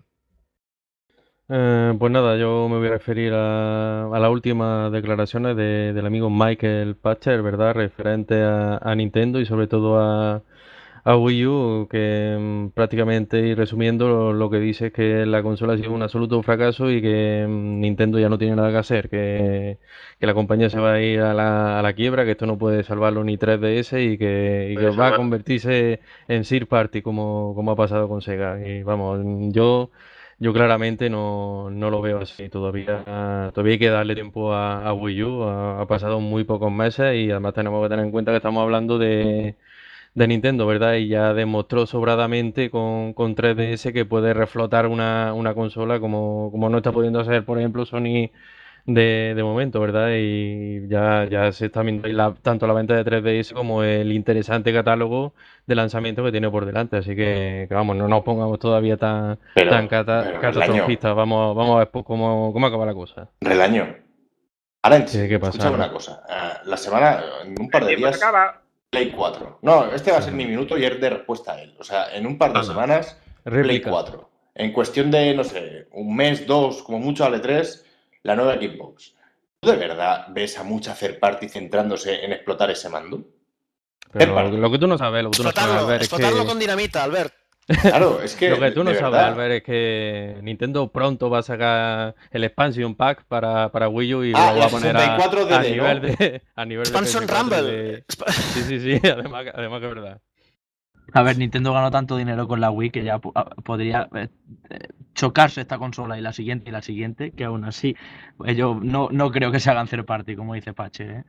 Eh, pues nada, yo me voy a referir a, a las últimas declaraciones de- del amigo Michael Patcher, ¿verdad? Referente a, a Nintendo y sobre todo a, a Wii U, que mm, prácticamente, y resumiendo, lo, lo que dice es que la consola ha sido un absoluto fracaso y que mm, Nintendo ya no tiene nada que hacer, que, que la compañía se va a ir a la, a la quiebra, que esto no puede salvarlo ni tres D S y que, y que Puede va a salvar. convertirse en third party como, como ha pasado con Sega. Y vamos, yo... Yo claramente no, no lo veo así todavía. Todavía hay que darle tiempo a, a Wii U. Ha, ha pasado muy pocos meses y además tenemos que tener en cuenta que estamos hablando de, de Nintendo, ¿verdad? Y ya demostró sobradamente con, con tres D S que puede reflotar una, una consola como, como no está pudiendo hacer, por ejemplo, Sony de, de momento, ¿verdad? Y ya, ya se está viendo ahí la- tanto la venta de tres D S como el interesante catálogo de lanzamiento que tiene por delante. Así que, que vamos, no nos pongamos todavía tan, Pero, tan cata- pero Relaño, catastrofistas. Vamos, vamos a ver pues, cómo, cómo acaba la cosa. Relaño. Ahora en ¿Qué, serio, qué pasa, escúchame Aaron? una cosa. Ah, la semana, en un par El de tiempo se días, acaba. Play cuatro. No, este va a ser mi Ujú. minuto y es de respuesta a él. O sea, en un par de Hala. semanas, Play Réplica. cuatro. En cuestión de, no sé, un mes, dos, como mucho al E tres, la nueva Xbox. ¿Tú de verdad ves a mucha third party centrándose en explotar ese mando? Third Pero party. lo que tú no sabes, lo que tú no sabes, Explotarlo, Albert, es explotarlo que... con dinamita, Albert. Claro, es que, Lo que de, tú no de sabes, verdad. Albert, es que Nintendo pronto va a sacar el expansion pack para, para Wii U y Ah, lo va la a poner sesenta y a, cuatro a D D, nivel ¿no? de a nivel de Expansion P S cuatro y Rumble. de... Sí, sí, sí, además, que- además que es verdad. A ver, Nintendo ganó tanto dinero con la Wii que ya po- a- podría eh, eh, chocarse esta consola y la siguiente y la siguiente, que aún así ellos no, no creo que se hagan third party, como dice Pache, ¿eh?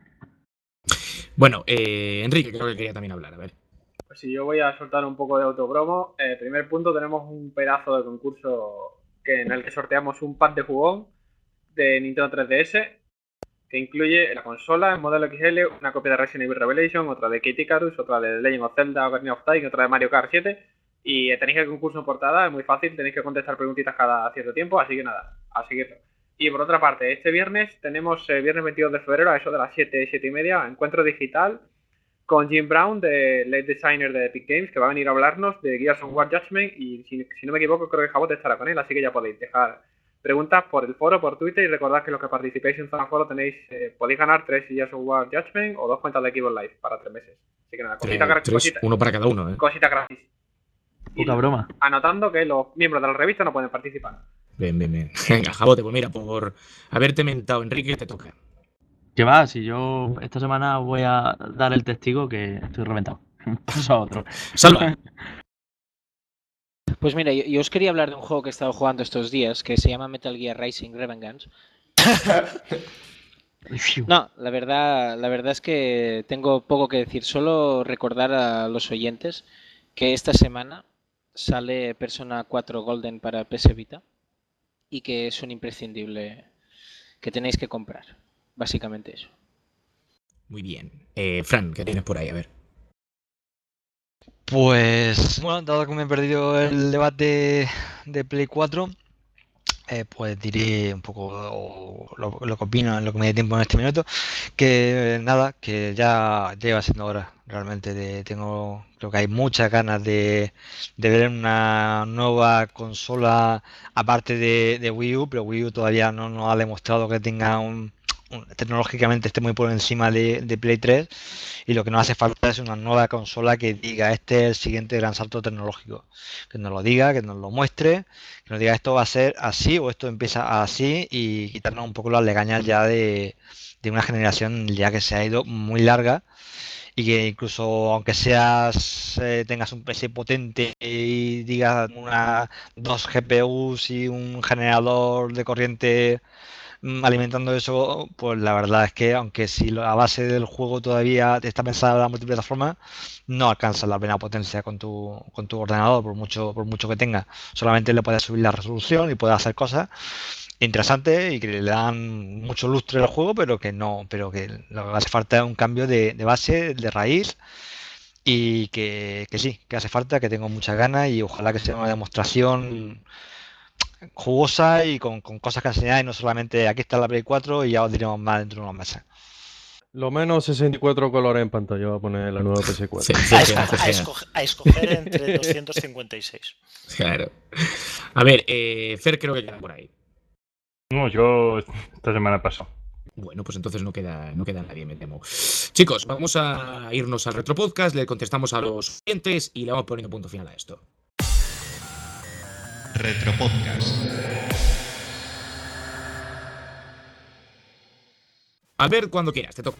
Bueno, eh, Enrique, creo que quería también hablar. A ver. Pues si yo voy a soltar un poco de autobromo, eh, primer punto, tenemos un pedazo de concurso que, en el que sorteamos un pack de jugón de Nintendo tres D S que incluye la consola en modelo X L, una copia de Resident Evil Revelation, otra de Kid Icarus, otra de Legend of Zelda Ocarina of Time, otra de Mario Kart siete. Y eh, tenéis el concurso en portada, es muy fácil, tenéis que contestar preguntitas cada cierto tiempo, así que nada, a seguirlo. Y por otra parte, este viernes tenemos, eh, viernes veintidós de febrero, a eso de las siete, siete y media, encuentro digital con Jim Brown, de Lead Designer de Epic Games, que va a venir a hablarnos de Gears of War Judgment, y si, si no me equivoco, creo que Jabot estará con él, así que ya podéis dejar preguntas por el foro, por Twitter, y recordad que los que participéis en Zona Foro tenéis, eh, podéis ganar tres Gears of War Judgment o dos cuentas de Xbox Live para tres meses. Así que nada, cosita, Tres, gra- tres, cosita, uno para cada uno, ¿eh? cosita gratis. Y Poca broma. anotando que los miembros de la revista no pueden participar. Bien, bien, bien. Venga, Jabote, pues mira, por haberte mentado, Enrique, te toca. Que va, si yo esta semana voy a dar el testigo que estoy reventado. Paso a otro. Salva. Pues mira, yo, yo os quería hablar de un juego que he estado jugando estos días que se llama Metal Gear Rising Revengeance. No, la verdad, la verdad es que tengo poco que decir. Solo recordar a los oyentes que esta semana sale Persona cuatro Golden para P S Vita y que es un imprescindible que tenéis que comprar. Básicamente eso. Muy bien. Eh, Fran, ¿qué tienes por ahí? A ver. Pues, bueno, dado que me he perdido el debate de Play cuatro, eh, pues diré un poco lo, lo que opino en lo que me dé tiempo en este minuto, que eh, nada, que ya, ya iba siendo hora realmente. De, tengo, creo que hay muchas ganas de, de ver una nueva consola aparte de, de Wii U, pero Wii U todavía no nos ha demostrado que tenga un, un- tecnológicamente esté muy por encima de, de Play tres, y lo que nos hace falta es una nueva consola que diga este es el siguiente gran salto tecnológico, que nos lo diga, que nos lo muestre, que nos diga esto va a ser así o esto empieza así, y quitarnos un poco las legañas ya de, de una generación ya que se ha ido muy larga, y que incluso aunque seas eh, tengas un P C potente y digas una dos G P Us y un generador de corriente mm, alimentando eso, pues la verdad es que aunque si la base del juego todavía está pensada para la multiplataforma, no alcanza la plena potencia con tu con tu ordenador, por mucho por mucho que tenga. Solamente le puedes subir la resolución y puedes hacer cosas interesantes y que le dan mucho lustre al juego, pero que no, pero que lo que hace falta es un cambio de, de base, de raíz, y que, que sí, que hace falta, que tengo muchas ganas, y ojalá que sea una demostración jugosa y con, con cosas que enseñar, y no solamente aquí está la Play cuatro y ya os diremos más dentro de unos meses. Lo menos sesenta y cuatro colores en pantalla va a poner la nueva P S cuatro. Sí, A, sí, esco- sí, a sí. escoger, a escoger entre doscientos cincuenta y seis. Claro. A ver, eh, Fer creo que queda por ahí. No, yo esta semana pasó. Bueno, pues entonces no queda, no queda nadie, me temo. Chicos, vamos a irnos al retropodcast, le contestamos a los clientes y le vamos poniendo punto final a esto. Retropodcast. A ver, cuando quieras, te toca.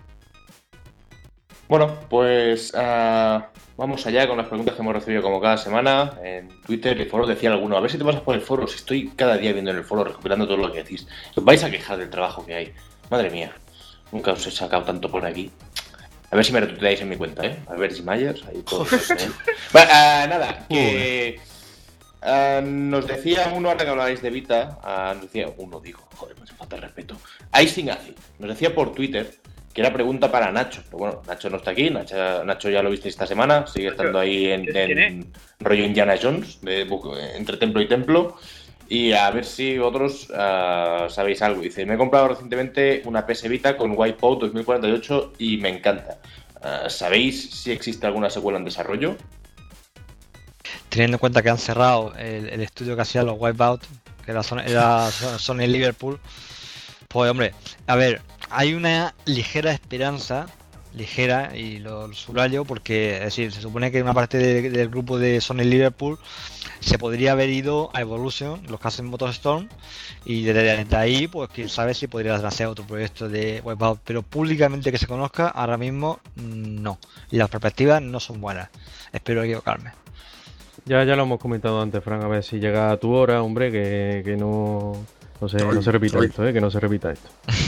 Bueno, pues ah, vamos allá con las preguntas que hemos recibido como cada semana en Twitter. El foro decía alguno, a ver si te pasas por el foro, si estoy cada día viendo en el foro, recopilando todo lo que decís. Os vais a quejar del trabajo que hay. Madre mía, nunca os he sacado tanto por aquí. A ver si me retuiteáis en mi cuenta, ¿eh? Albert G. Myers, ahí todos. ¿eh? Bueno, ah, nada, que ah, nos decía uno, ahora que hablabais de Vita, ah, nos decía uno, digo, joder, pues falta de respeto. Icing Acid, nos decía por Twitter que era pregunta para Nacho. Pero bueno, Nacho no está aquí, Nacho, Nacho ya lo visteis esta semana, sigue estando ahí en, en rollo Indiana Jones, de, entre templo y templo. Y a ver si vosotros uh, sabéis algo. Dice, me he comprado recientemente una P S Vita con Wipeout dos mil cuarenta y ocho y me encanta. Uh, ¿Sabéis si existe alguna secuela en desarrollo? Teniendo en cuenta que han cerrado el, el estudio que hacía los Wipeout, que era Sony, era Sony Liverpool, pues hombre, a ver, hay una ligera esperanza, ligera, y lo, lo subrayo porque, es decir, se supone que una parte de, del grupo de Sony Liverpool se podría haber ido a Evolution, los que hacen Motorstorm, y desde, desde ahí, pues quién sabe si podría hacer otro proyecto de Wipeout, pero públicamente que se conozca, ahora mismo no, y las perspectivas no son buenas, espero equivocarme. Ya, ya lo hemos comentado antes, Fran, a ver si llega a tu hora, hombre, que, que no, no, se, no se repita Soy. esto, ¿eh? Que no se repita esto.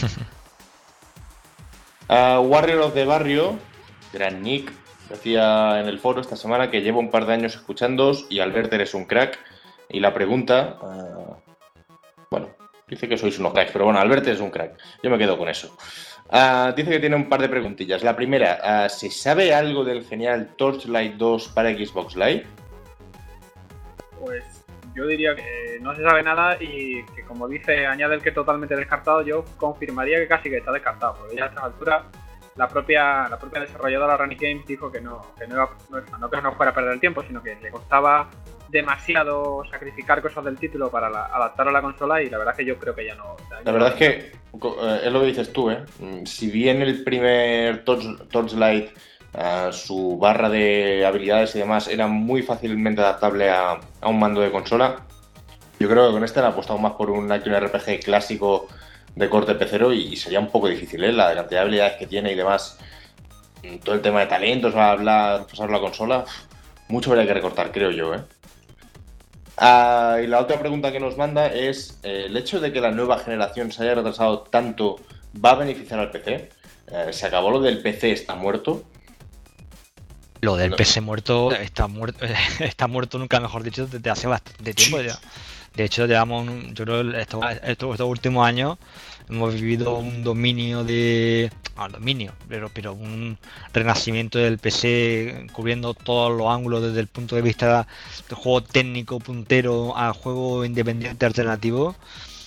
Uh, Warrior of the Barrio, gran nick, decía en el foro esta semana que llevo un par de años escuchándoos y Albert eres un crack. Y la pregunta, uh, bueno, dice que sois unos cracks, pero bueno, Albert es un crack, yo me quedo con eso. Uh, dice que tiene un par de preguntillas. La primera, uh, ¿se sabe algo del genial Torchlight dos para Xbox Live? Pues yo diría que no se sabe nada y que, como dice, añade el que totalmente descartado, yo confirmaría que casi que está descartado, porque ya a estas alturas la propia la propia desarrolladora Rani Games dijo que no que no, iba, no, no que no fuera a perder el tiempo, sino que le costaba demasiado sacrificar cosas del título para la, adaptarlo a la consola, y la verdad es que yo creo que ya no. O sea, La verdad es que eh, es lo que dices tú, ¿eh? Si bien el primer Torch, Torchlight, uh, su barra de habilidades y demás era muy fácilmente adaptable a, a un mando de consola, yo creo que con este han apostado más por un action R P G clásico de corte pecero y sería un poco difícil, ¿eh? La cantidad de habilidades que tiene y demás, todo el tema de talentos, va a hablar, pasarlo a la consola, mucho habría que recortar, creo yo, ¿eh? Uh, y la otra pregunta que nos manda es, eh, ¿el hecho de que la nueva generación se haya retrasado tanto va a beneficiar al P C? Eh, ¿Se acabó lo del P C está muerto? Lo del P C muerto está muerto, está muerto nunca mejor dicho desde hace bastante tiempo ya. De hecho, llevamos, un, yo creo, estos, estos, estos últimos años hemos vivido un dominio de, ah, dominio, pero, pero un renacimiento del P C cubriendo todos los ángulos desde el punto de vista de juego técnico puntero a juego independiente alternativo,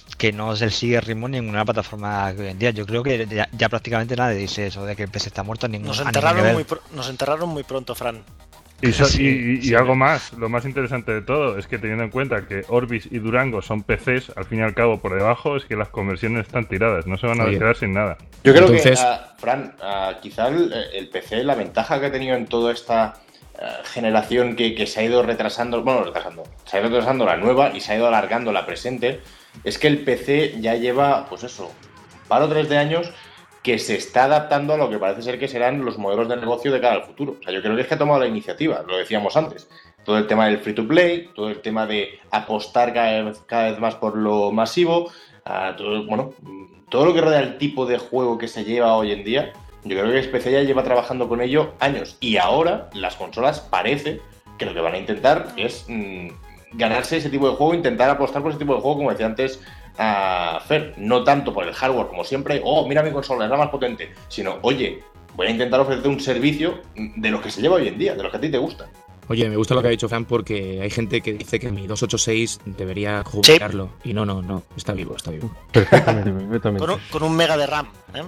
que no se sigue el ritmo en ninguna plataforma que hoy en día. Yo creo que ya, ya prácticamente nadie dice eso de que el P C está muerto en ningún, Nos a ningún enterraron, nivel. muy pr- nos enterraron muy pronto, Fran. Y, so- Sí, y- y sí. algo más, lo más interesante de todo es que teniendo en cuenta que Orbis y Durango son P Cs, al fin y al cabo por debajo es que las conversiones están tiradas, no se van a Oye. quedar sin nada. Yo creo Entonces- que, ah, Fran, ah, quizá el, el P C, la ventaja que ha tenido en toda esta ah, generación que, que se ha ido retrasando, bueno, retrasando, se ha ido retrasando la nueva y se ha ido alargando la presente, es que el P C ya lleva, pues eso, un par o tres de años que se está adaptando a lo que parece ser que serán los modelos de negocio de cara al futuro. O sea, yo creo que es que ha tomado la iniciativa, lo decíamos antes. Todo el tema del free to play, todo el tema de apostar cada vez, cada vez más por lo masivo, ah, todo, bueno, todo lo que rodea el tipo de juego que se lleva hoy en día. Yo creo que P C ya lleva trabajando con ello años. Y ahora las consolas parece que lo que van a intentar es mmm, ganarse ese tipo de juego, intentar apostar por ese tipo de juego, como decía antes a Fer, no tanto por el hardware como siempre, oh, mira mi consola, es la más potente, sino, oye, voy a intentar ofrecerte un servicio de los que se lleva hoy en día, de los que a ti te gustan. Oye, me gusta lo que ha dicho Fran porque hay gente que dice que mi doscientos ochenta y seis debería jubilarlo. Y no, no, no, está vivo, está vivo. Perfectamente, perfectamente. Con un, con un mega de RAM, ¿eh?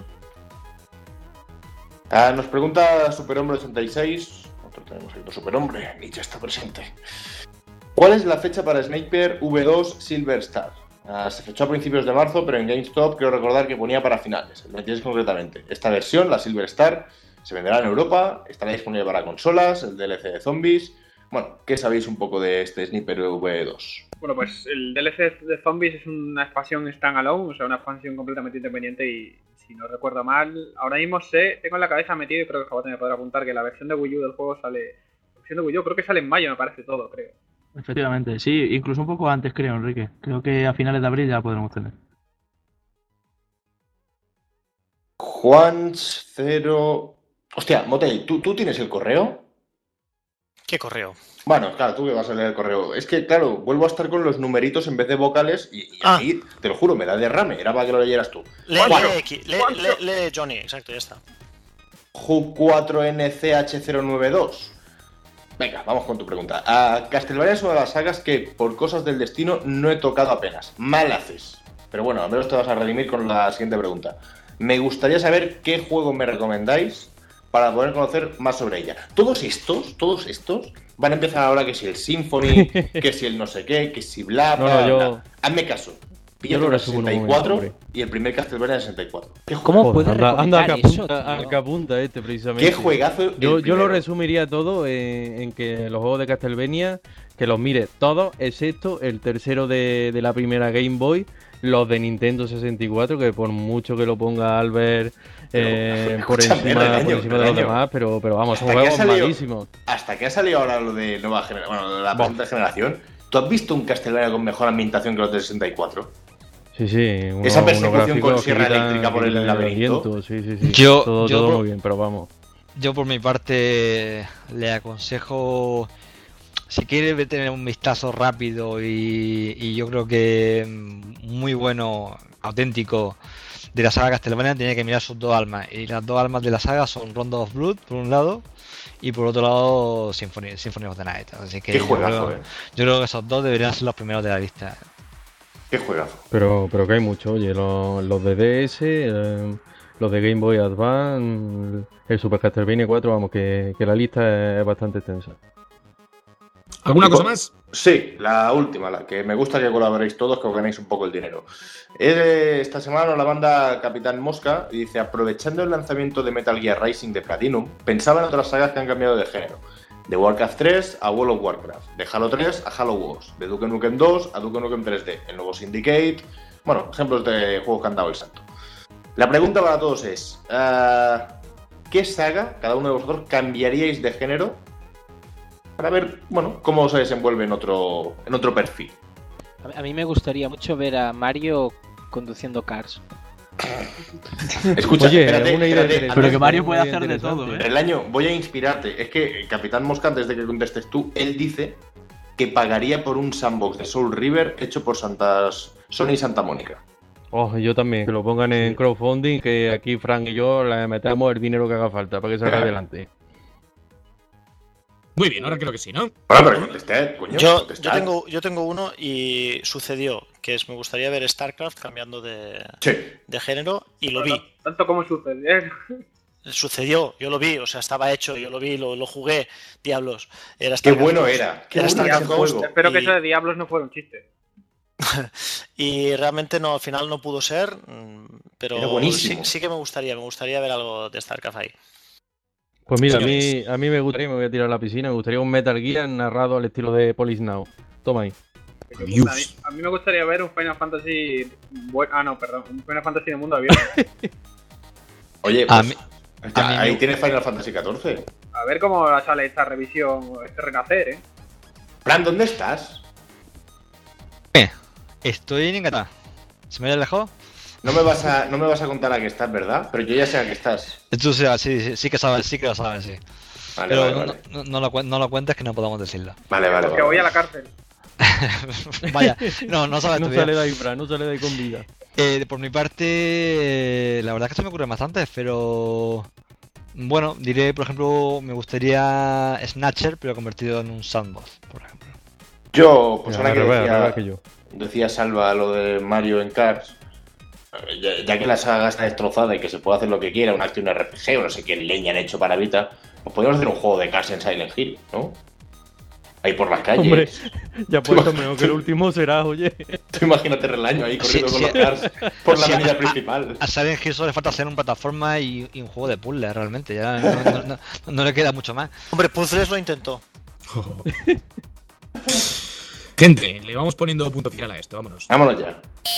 Ah, nos pregunta Superhombre ochenta y seis, otro tenemos aquí, Superhombre, Nietzsche está presente. ¿Cuál es la fecha para Sniper V dos Silver Star? Uh, se fechó a principios de marzo, pero en GameStop creo recordar que ponía para finales, el veintiséis concretamente. Esta versión, la Silver Star, se venderá en Europa, estará disponible para consolas, el D L C de zombies. Bueno, ¿qué sabéis un poco de este Sniper V dos? Bueno, pues el D L C de Zombies es una expansión standalone, o sea, una expansión completamente independiente y, si no recuerdo mal, ahora mismo sé, tengo en la cabeza metido y creo que Jabate me podrá apuntar que la versión de Wii U del juego sale... La versión de Wii U creo que sale en mayo, me parece todo, creo. Efectivamente, sí, incluso un poco antes, creo, Enrique. Creo que a finales de abril ya la podremos tener. Juan cero... Hostia, Motel, ¿tú, ¿tú tienes el correo? ¿Qué correo? Bueno, claro, tú que vas a leer el correo. Es que, claro, vuelvo a estar con los numeritos en vez de vocales y, y Ah. a mí, te lo juro, me da derrame. Era para que lo leyeras tú. Lee, Bueno, lee, X, lee, lee- lee Johnny, exacto, ya está. Ju cuatro N C H cero nueve dos. Venga, vamos con tu pregunta. A Castlevania es una de las sagas que, por cosas del destino, no he tocado apenas. Mal haces. Pero bueno, al menos te vas a redimir con la siguiente pregunta. Me gustaría saber qué juego me recomendáis para poder conocer más sobre ella. Todos estos, todos estos, van a empezar ahora que si el Symphony, que si el no sé qué, que si bla, No, bla, no, yo- bla. Hazme caso. Píllate lo una resumo en un sesenta y cuatro momento, y el primer Castlevania de sesenta y cuatro. ¿Qué ¿Cómo juego- puedes Anda, anda recomendar que eso, apunta, tío? que apunta este precisamente. ¿Qué juegazo? el Yo, yo lo primero? resumiría todo en, en que los juegos de Castlevania, que los mire todos, excepto el tercero de, de la primera Game Boy, los de Nintendo sesenta y cuatro, que por mucho que lo ponga Albert eh, Pero, por escúchame, encima, Redaño, por encima de los Redaño. demás, pero, pero vamos, son Hasta que ha juegos salido- malísimos. Hasta que ha salido ahora lo de nueva generación, bueno, de la presente generación, ¿tú has visto un Castlevania con mejor ambientación que los de sesenta y cuatro? Sí, sí. uno- Esa unos persecución gráficos con que sierra quitan- eléctrica por que el quitan laberinto. aliento, Sí, sí, sí. Yo- todo yo todo por- muy bien, pero vamos. Yo por mi parte le aconsejo, si quiere tener un vistazo rápido y, y yo creo que mm, muy bueno, auténtico de la saga Castlevania, tiene que mirar sus dos almas. Y las dos almas de la saga son Rondo of Blood, por un lado, y por otro lado Symphony, Symphony of the Night. Así que Qué yo juegazo, creo, eh. yo creo que esos dos deberían ser los primeros de la lista. Qué juegazo. Pero, pero que hay mucho, oye, los, los de D S, eh, los de Game Boy Advance, el Super Castlevania cuatro, vamos, que, que la lista es bastante extensa. ¿Alguna Y cosa con- más? Sí, la última, la que me gusta que colaboréis todos, que os ganéis un poco el dinero. Es de esta semana la banda Capitán Mosca y dice: aprovechando el lanzamiento de Metal Gear Rising de Platinum, pensaba en otras sagas que han cambiado de género. De Warcraft tres a World of Warcraft, de Halo tres a Halo Wars, de Duke Nukem dos a Duke Nukem tres D, el nuevo Syndicate, bueno, ejemplos de juegos que han dado el salto. La pregunta para todos es, uh, ¿qué saga, cada uno de vosotros, cambiaríais de género para ver, bueno, cómo se desenvuelve en otro, en otro perfil? A a mí me gustaría mucho ver a Mario conduciendo Cars. Escucha, Oye, espérate, una idea espérate, interesante, Pero que antes- Mario puede una idea hacer de todo, interesante. ¿eh? El año, voy a inspirarte. Es que el Capitán Mosca, antes de que contestes tú, él dice que pagaría por un sandbox de Soul River hecho por Santas, Sony Santa Mónica. Oh, yo también, que lo pongan en crowdfunding, que aquí Frank y yo le metemos el dinero que haga falta para que salga adelante. Muy bien, ahora creo que sí, ¿no? Bueno, pero contesté, coño. Yo, yo, contestad. tengo, yo tengo uno y sucedió, que es me gustaría ver StarCraft cambiando de, Sí. de género y lo Pero vi. Tanto como sucede. Sucedió, yo lo vi, o sea, estaba hecho, yo lo vi, lo, lo jugué, diablos. Era Qué StarCraft bueno dos. era. Qué Era bueno era ese StarCraft dos, juego. Espero que y- eso de Diablos no fuera un chiste. Y realmente no, al final no pudo ser, mm, pero Era sí, buenísimo. sí que me gustaría, me gustaría ver algo de StarCraft ahí. Pues mira, a Señores. mí, a mí me gustaría, me voy a tirar a la piscina, me gustaría un Metal Gear narrado al estilo de Police Now. Toma ahí. A mí, a mí me gustaría ver un Final Fantasy. buen- Ah, no, perdón. Un Final Fantasy de mundo abierto. Oye, A pues, mí- ya, a mí me- ahí tienes Final Fantasy catorce. A ver cómo sale esta revisión, este renacer, ¿eh? Fran, ¿dónde estás? Estoy en Inglaterra. ¿Se me ha alejado? No me vas a, no me vas a contar a qué estás, ¿verdad? Pero yo ya sé a qué estás. Tú sí, sí, sí, sí que sabes, sí que lo sabes, sí. Vale, Pero vale, no, vale. no, no lo, cuen- no lo cuentes que no podamos decirlo. Vale, vale, Porque vale. voy a la cárcel. Vaya, no, no sabes No todavía. sale de ahí, Fran, no sale de ahí con vida. Eh, por mi parte, eh, la verdad es que se me ocurren bastantes, pero bueno, diré, por ejemplo, me gustaría Snatcher, pero convertido en un sandbox, por ejemplo. Yo, pues Mira, ahora que al revés, al decía, revés que yo. decía Salva lo de Mario en Cars, eh, ya, ya que la saga está destrozada y que se puede hacer lo que quiera, un acción R P G o no sé qué leña han hecho para Vita, pues podríamos hacer un juego de Cars en Silent Hill, ¿no? Ahí por las calles. Hombre, ya puesto menos que el último será, oye. Tú imagínate el año ahí corriendo Sí, con sí. los Cars por la Sí, avenida a- principal. A Silent Hill solo le falta hacer un plataforma y, y un juego de puzzles, realmente. Ya no, no- no- no le queda mucho más. Hombre, Puzzles lo intentó. Gente, le vamos poniendo punto final a esto, vámonos. Vámonos ya.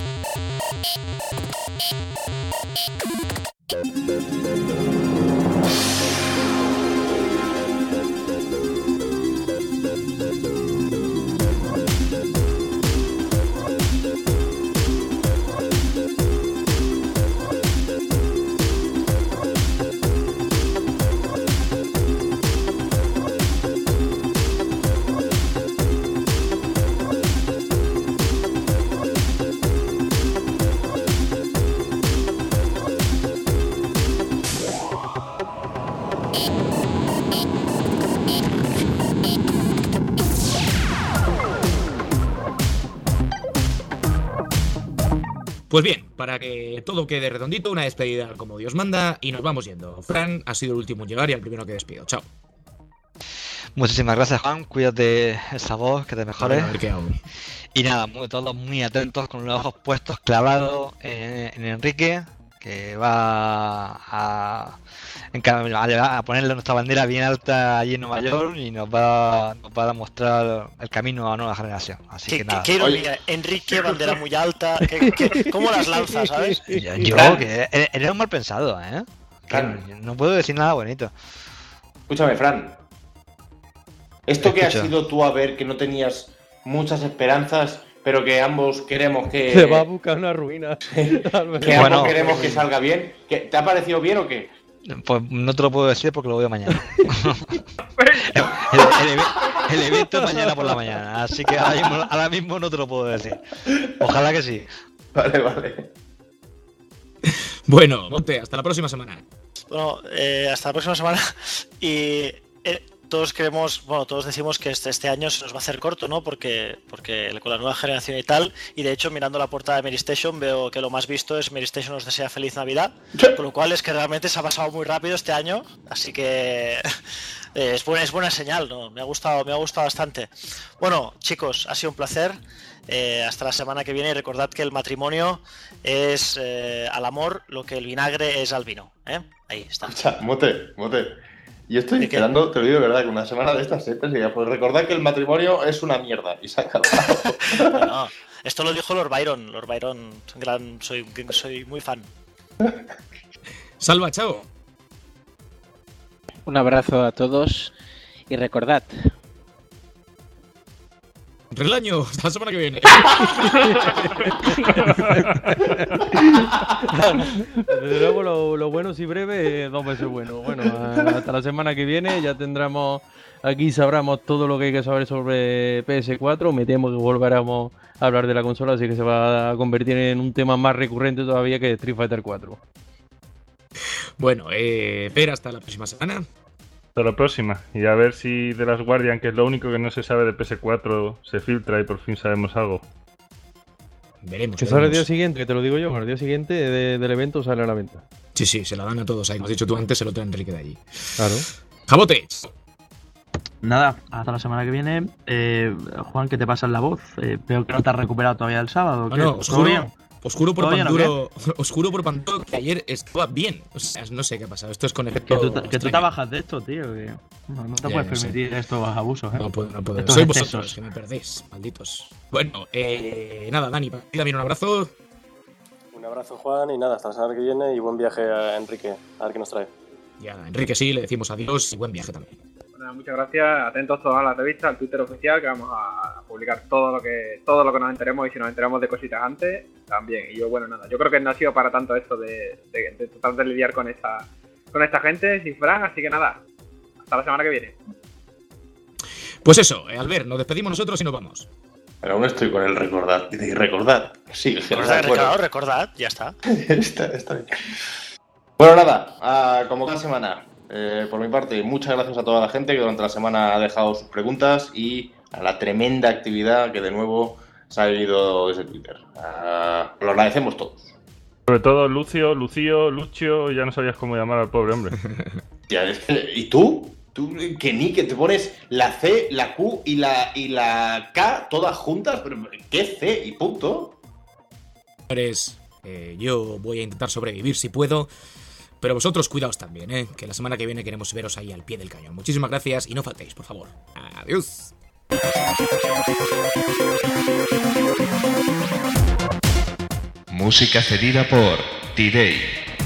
Pues bien, para que todo quede redondito, una despedida como Dios manda y nos vamos yendo. Fran ha sido el último en llegar y el primero que despido. Chao. Muchísimas gracias, Juan. Cuídate esa voz, que te mejores. A ver qué hago. Y nada, muy, todos muy atentos, con los ojos puestos, clavados en, en Enrique, que va a, enca- a, llevar- a ponerle nuestra bandera bien alta allí en Nueva York y nos va, nos va a mostrar el camino a la nueva generación. Así Qué, que qué- nada. qué ironía. Enrique, bandera muy alta. ¿qué- qué- ¿Cómo las lanzas, sabes? Yo, yo, Fran. que eres eres un mal pensado, ¿eh? Que Fran. no puedo decir nada bonito. Escúchame, Fran. Esto que has Escucha. sido tú a ver que no tenías muchas esperanzas, pero que ambos queremos que. Se va a buscar una ruina. Que ambos Bueno. queremos que salga bien. ¿Que- ¿Te ha parecido bien o qué? Pues no te lo puedo decir porque lo veo mañana. el, el eve- el evento es mañana por la mañana, así que ahora mismo, ahora mismo no te lo puedo decir. Ojalá que sí. Vale, vale. Bueno, Monte, hasta la próxima semana. Bueno, eh, hasta la próxima semana. Y eh, todos queremos, bueno, todos decimos que este, este año se nos va a hacer corto, ¿no? Porque, porque con la nueva generación y tal. Y de hecho, mirando la portada de Mary Station, veo que lo más visto es Mary Station nos desea feliz Navidad. Con lo cual es que realmente se ha pasado muy rápido este año. Así que eh, es buena, es buena señal, ¿no? Me ha gustado, me ha gustado bastante. Bueno, chicos, ha sido un placer. Eh, hasta la semana que viene y recordad que el matrimonio es eh, al amor lo que el vinagre es al vino, ¿eh? Ahí está. Escucha, Mote, Mote. Yo estoy ¿De qué? esperando, te lo digo de verdad, que una semana de estas setas y ya, pues recordad que el matrimonio es una mierda y se ha acabado. Bueno, esto lo dijo Lord Byron. Lord Byron, gran, soy, soy muy fan. Salva, chao. Un abrazo a todos y recordad, Relaño, hasta la semana que viene. Desde luego, lo, lo bueno si breve, dos veces bueno. Bueno, hasta la semana que viene ya tendremos, aquí sabremos todo lo que hay que saber sobre P S cuatro. Me temo que volveremos a hablar de la consola, así que se va a convertir en un tema más recurrente todavía que Street Fighter cuatro. Bueno, eh, Fer, hasta la próxima semana. Hasta la próxima. Y a ver si de las Guardian, que es lo único que no se sabe de P S cuatro, se filtra y por fin sabemos algo. Veremos. Que sale el día siguiente, que te lo digo yo, el día siguiente de, del evento sale a la venta. Sí, sí, se la dan a todos ahí. Como has dicho tú antes, se lo trae Enrique de allí. Claro. Jabote. Nada, hasta la semana que viene. Eh, Juan, ¿qué te pasa en la voz? Eh, veo que no te has recuperado todavía el sábado. No, no, os juro, os juro por Panduro, bien, os juro por Panduro que ayer estaba bien. O sea, no sé qué ha pasado. Esto es con efecto. Que tú, que tú te bajas de esto, tío. Que no, no te Ya, puedes no sé. permitir estos abusos, ¿eh? No puedo, no puedo. Estos Sois excesos. vosotros que me perdéis, malditos. Bueno, eh, nada, Dani, para ti también un abrazo. Un abrazo, Juan, y nada, hasta la semana que viene y buen viaje a Enrique, a ver qué nos trae. Ya, Enrique sí, le decimos adiós y buen viaje también. Bueno, muchas gracias, atentos todos a la revista, al Twitter oficial, que vamos a publicar todo lo que todo lo que nos enteremos, y si nos enteramos de cositas antes, también. Y yo, bueno, nada, yo creo que no ha sido para tanto esto de, de, de tratar de lidiar con esta, con esta gente sin Fran, así que nada, hasta la semana que viene. Pues eso, eh, Albert, nos despedimos nosotros y nos vamos. Pero aún estoy con el recordad. Dice, recordad. Sí, Recordad, bueno. recordad, ya está. está, está bien. Bueno, nada, ah, como cada semana, eh, por mi parte, muchas gracias a toda la gente que durante la semana ha dejado sus preguntas y a la tremenda actividad que de nuevo se ha ido desde Twitter. Ah, lo agradecemos todos. Sobre todo Lucio, Lucio, Lucio, ya no sabías cómo llamar al pobre hombre. Tía, es que- ¿Y tú? Tú, que ni que te pones la C, la Q y la, y la K todas juntas, pero ¿qué C? Y punto. Señores, eh, yo voy a intentar sobrevivir si puedo, pero vosotros cuidaos también, ¿eh? Que la semana que viene queremos veros ahí al pie del cañón. Muchísimas gracias y no faltéis, por favor. Adiós. Música cedida por T-Day.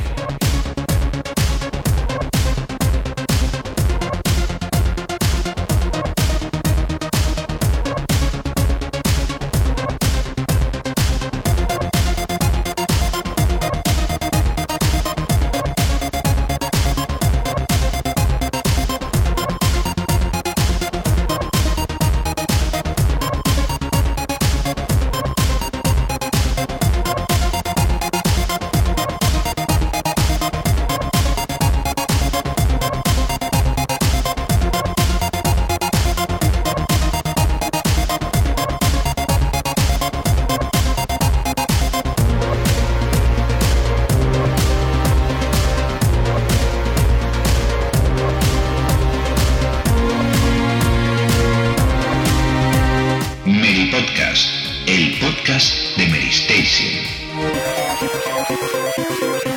Mary Podcast, el podcast de Mary Station.